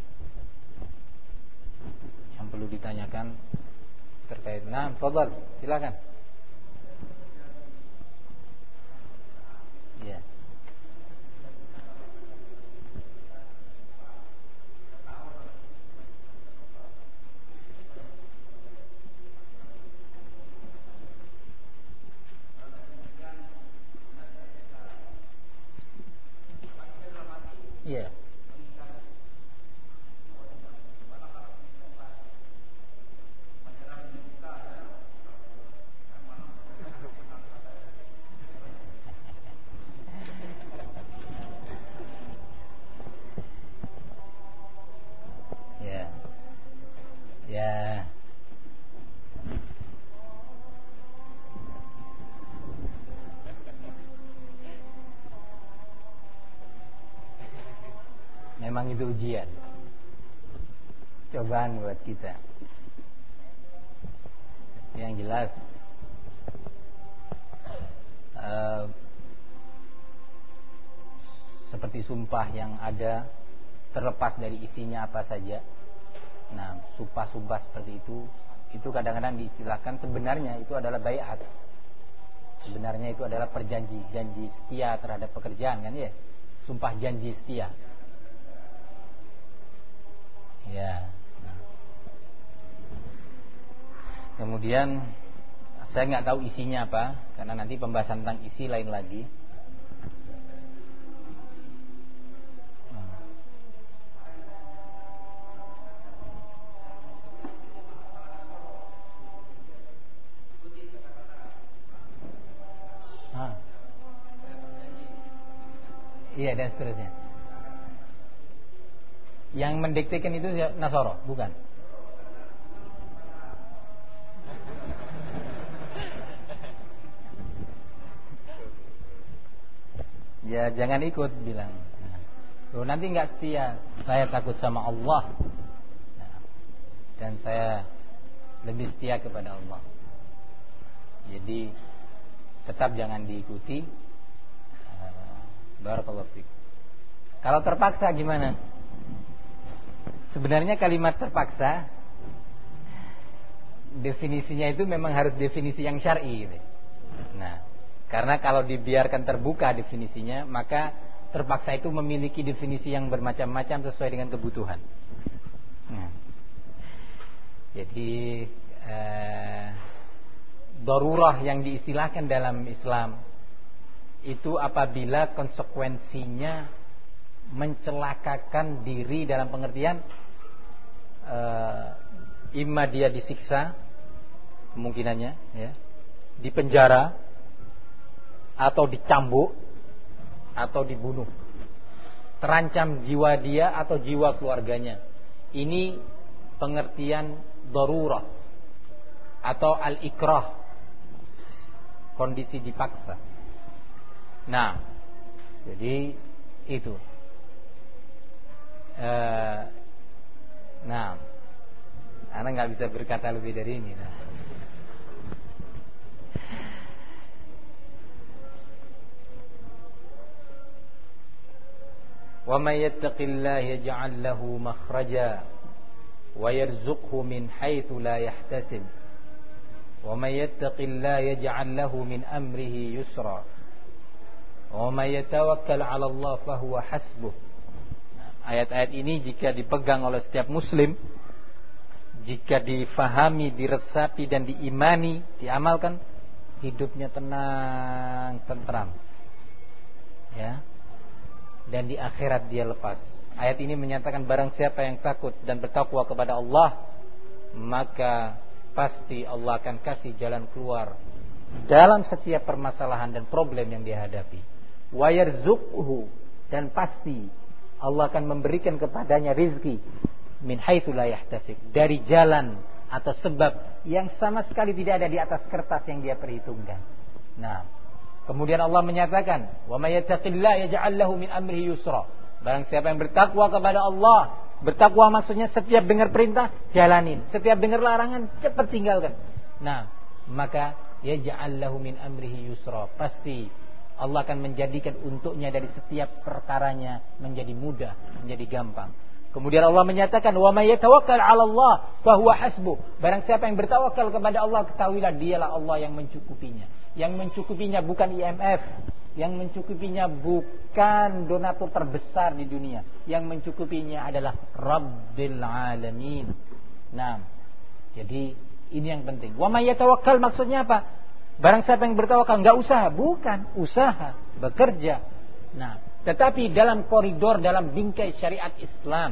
yang perlu ditanyakan terkait. Nah, fadhal, silakan. Ya. Iya. Ya. Memang itu ujian, cobaan buat kita. Yang jelas seperti sumpah yang ada, terlepas dari isinya apa saja. Nah, sumpah-sumpah seperti itu kadang-kadang diistilahkan sebenarnya itu adalah baiat. Sebenarnya itu adalah janji setia terhadap pekerjaan, kan ya? Sumpah janji setia. Ya. Kemudian saya nggak tahu isinya apa, karena nanti pembahasan tentang isi lain lagi. Iya, dan seterusnya. Yang mendiktekan itu Nasoro, bukan? Ya jangan ikut, bilang. Loh, nanti nggak setia. Saya takut sama Allah, dan saya lebih setia kepada Allah. Jadi tetap jangan diikuti. Barakallahu fiik. Kalau terpaksa gimana? Sebenarnya kalimat terpaksa definisinya itu memang harus definisi yang syar'i gitu. Nah, karena kalau dibiarkan terbuka definisinya, maka terpaksa itu memiliki definisi yang bermacam-macam sesuai dengan kebutuhan. Nah, jadi darurah yang diistilahkan dalam Islam itu apabila konsekuensinya mencelakakan diri dalam pengertian imma dia disiksa, kemungkinannya ya, dipenjara, atau dicambuk, atau dibunuh, terancam jiwa dia atau jiwa keluarganya. Ini pengertian darurah atau al-ikrah, kondisi dipaksa. Nah, Jadi itu. Nah, Anda nggak bisa berkata lebih dari ini. Nah. Wa may yattaqillaha yaj'al lahu makhraja wa yarzuqhu min haitsu la yahtasib. Wa may yattaqillaha yaj'al lahu min amrihi yusra. Wa may yatawakkal 'ala Allah fa huwa hasbuh. Ayat-ayat ini jika dipegang oleh setiap muslim, jika difahami, diresapi dan diimani, diamalkan, hidupnya tenang, tentram. Ya. Dan di akhirat dia lepas. Ayat ini menyatakan barang siapa yang takut dan bertakwa kepada Allah, maka pasti Allah akan kasih jalan keluar dalam setiap permasalahan dan problem yang dia hadapi. Wa yarzuqhu, dan pasti Allah akan memberikan kepadanya rizki min haitsu la yahtasib, dari jalan atau sebab yang sama sekali tidak ada di atas kertas yang dia perhitungkan. Nah, kemudian Allah menyatakan, "Wa may yattaqillaha yaj'al lahu min amrihi yusra." Barang siapa yang bertakwa kepada Allah, bertakwa maksudnya setiap dengar perintah jalanin, setiap dengar larangan cepat tinggalkan. Nah, maka yaj'al lahu min amrihi yusra. Pasti Allah akan menjadikan untuknya dari setiap perkaranya menjadi mudah, menjadi gampang. Kemudian Allah menyatakan, "Wa may yatawakkal 'ala Allah fa huwa hasbuh." Barang siapa yang bertawakal kepada Allah, ketahuilah dialah Allah yang mencukupinya. Yang mencukupinya bukan IMF, yang mencukupinya bukan donatur terbesar di dunia. Yang mencukupinya adalah Rabbil Alamin. Nah, jadi ini yang penting. Wa may yatawakkal maksudnya apa? Barang siapa yang bertawakal, enggak usaha, bukan usaha, bekerja. Nah, tetapi dalam koridor, dalam bingkai syariat Islam.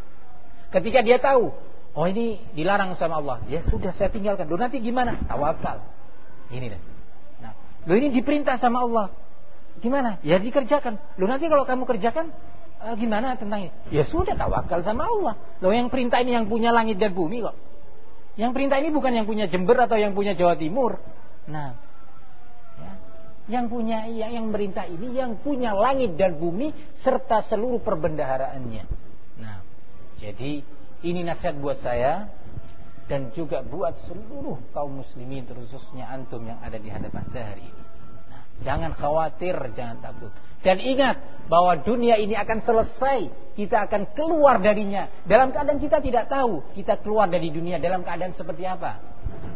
Ketika dia tahu, oh ini dilarang sama Allah, ya sudah saya tinggalkan. Loh nanti gimana? Tawakal. Ini deh. Nah, loh ini diperintah sama Allah. Gimana? Ya dikerjakan. Loh nanti kalau kamu kerjakan, gimana tentang ini? Ya sudah, tawakal sama Allah. Loh yang perintah ini yang punya langit dan bumi kok. Yang perintah ini bukan yang punya Jember atau yang punya Jawa Timur. Nah, ya, yang punya yang merintah ini yang punya langit dan bumi serta seluruh perbendaharaannya. Nah, jadi ini nasihat buat saya dan juga buat seluruh kaum muslimin, terkhususnya antum yang ada di hadapan saya hari ini. Nah, jangan khawatir, jangan takut. Dan ingat bahwa dunia ini akan selesai, kita akan keluar darinya dalam keadaan kita tidak tahu kita keluar dari dunia dalam keadaan seperti apa.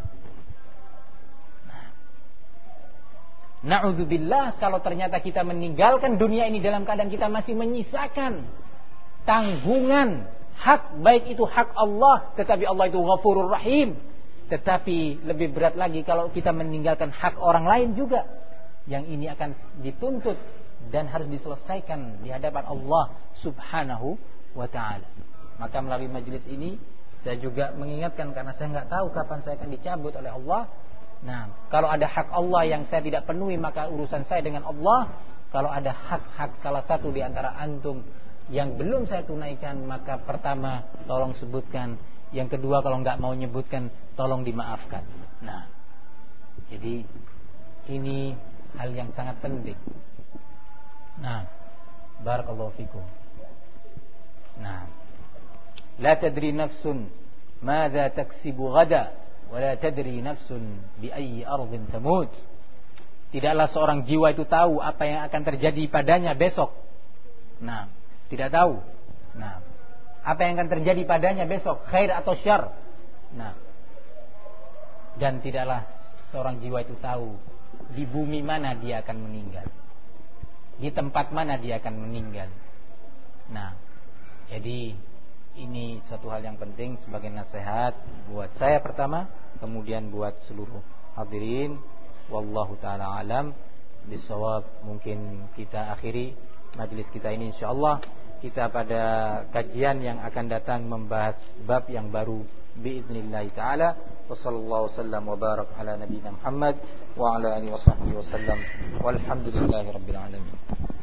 Na'udzubillah kalau ternyata kita meninggalkan dunia ini dalam keadaan kita masih menyisakan tanggungan hak, baik itu hak Allah, tetapi Allah itu Ghafurur Rahim. Tetapi lebih berat lagi kalau kita meninggalkan hak orang lain juga, yang ini akan dituntut dan harus diselesaikan di hadapan Allah Subhanahu wa ta'ala. Maka melalui majelis ini saya juga mengingatkan, karena saya nggak tahu kapan saya akan dicabut oleh Allah. Nah, kalau ada hak Allah yang saya tidak penuhi, maka urusan saya dengan Allah. Kalau ada hak-hak salah satu di antara antum yang belum saya tunaikan, maka pertama tolong sebutkan. Yang kedua kalau nggak mau nyebutkan, tolong dimaafkan. Nah, jadi ini hal yang sangat penting. Nah, barakallahu fikum. Nah, la tadri nafsun madza taksibu ghada. Wala tadri nafsun bi ayyi ardhin tamut. Tidaklah seorang jiwa itu tahu apa yang akan terjadi padanya besok. Nah, tidak tahu. Nah, apa yang akan terjadi padanya besok, khair atau syar. Nah, dan tidaklah seorang jiwa itu tahu di bumi mana dia akan meninggal, di tempat mana dia akan meninggal. Nah, jadi ini satu hal yang penting sebagai nasihat buat saya pertama, kemudian buat seluruh hadirin. Wallahu taala alam bisawab. Mungkin kita akhiri majelis kita ini insyaallah. Kita pada kajian yang akan datang membahas bab yang baru biidznillah taala. Wassallallahu wasallam wa barak ala nabiyina Muhammad wa ala alihi washabbihi wasallam. Walhamdulillahirabbil alamin.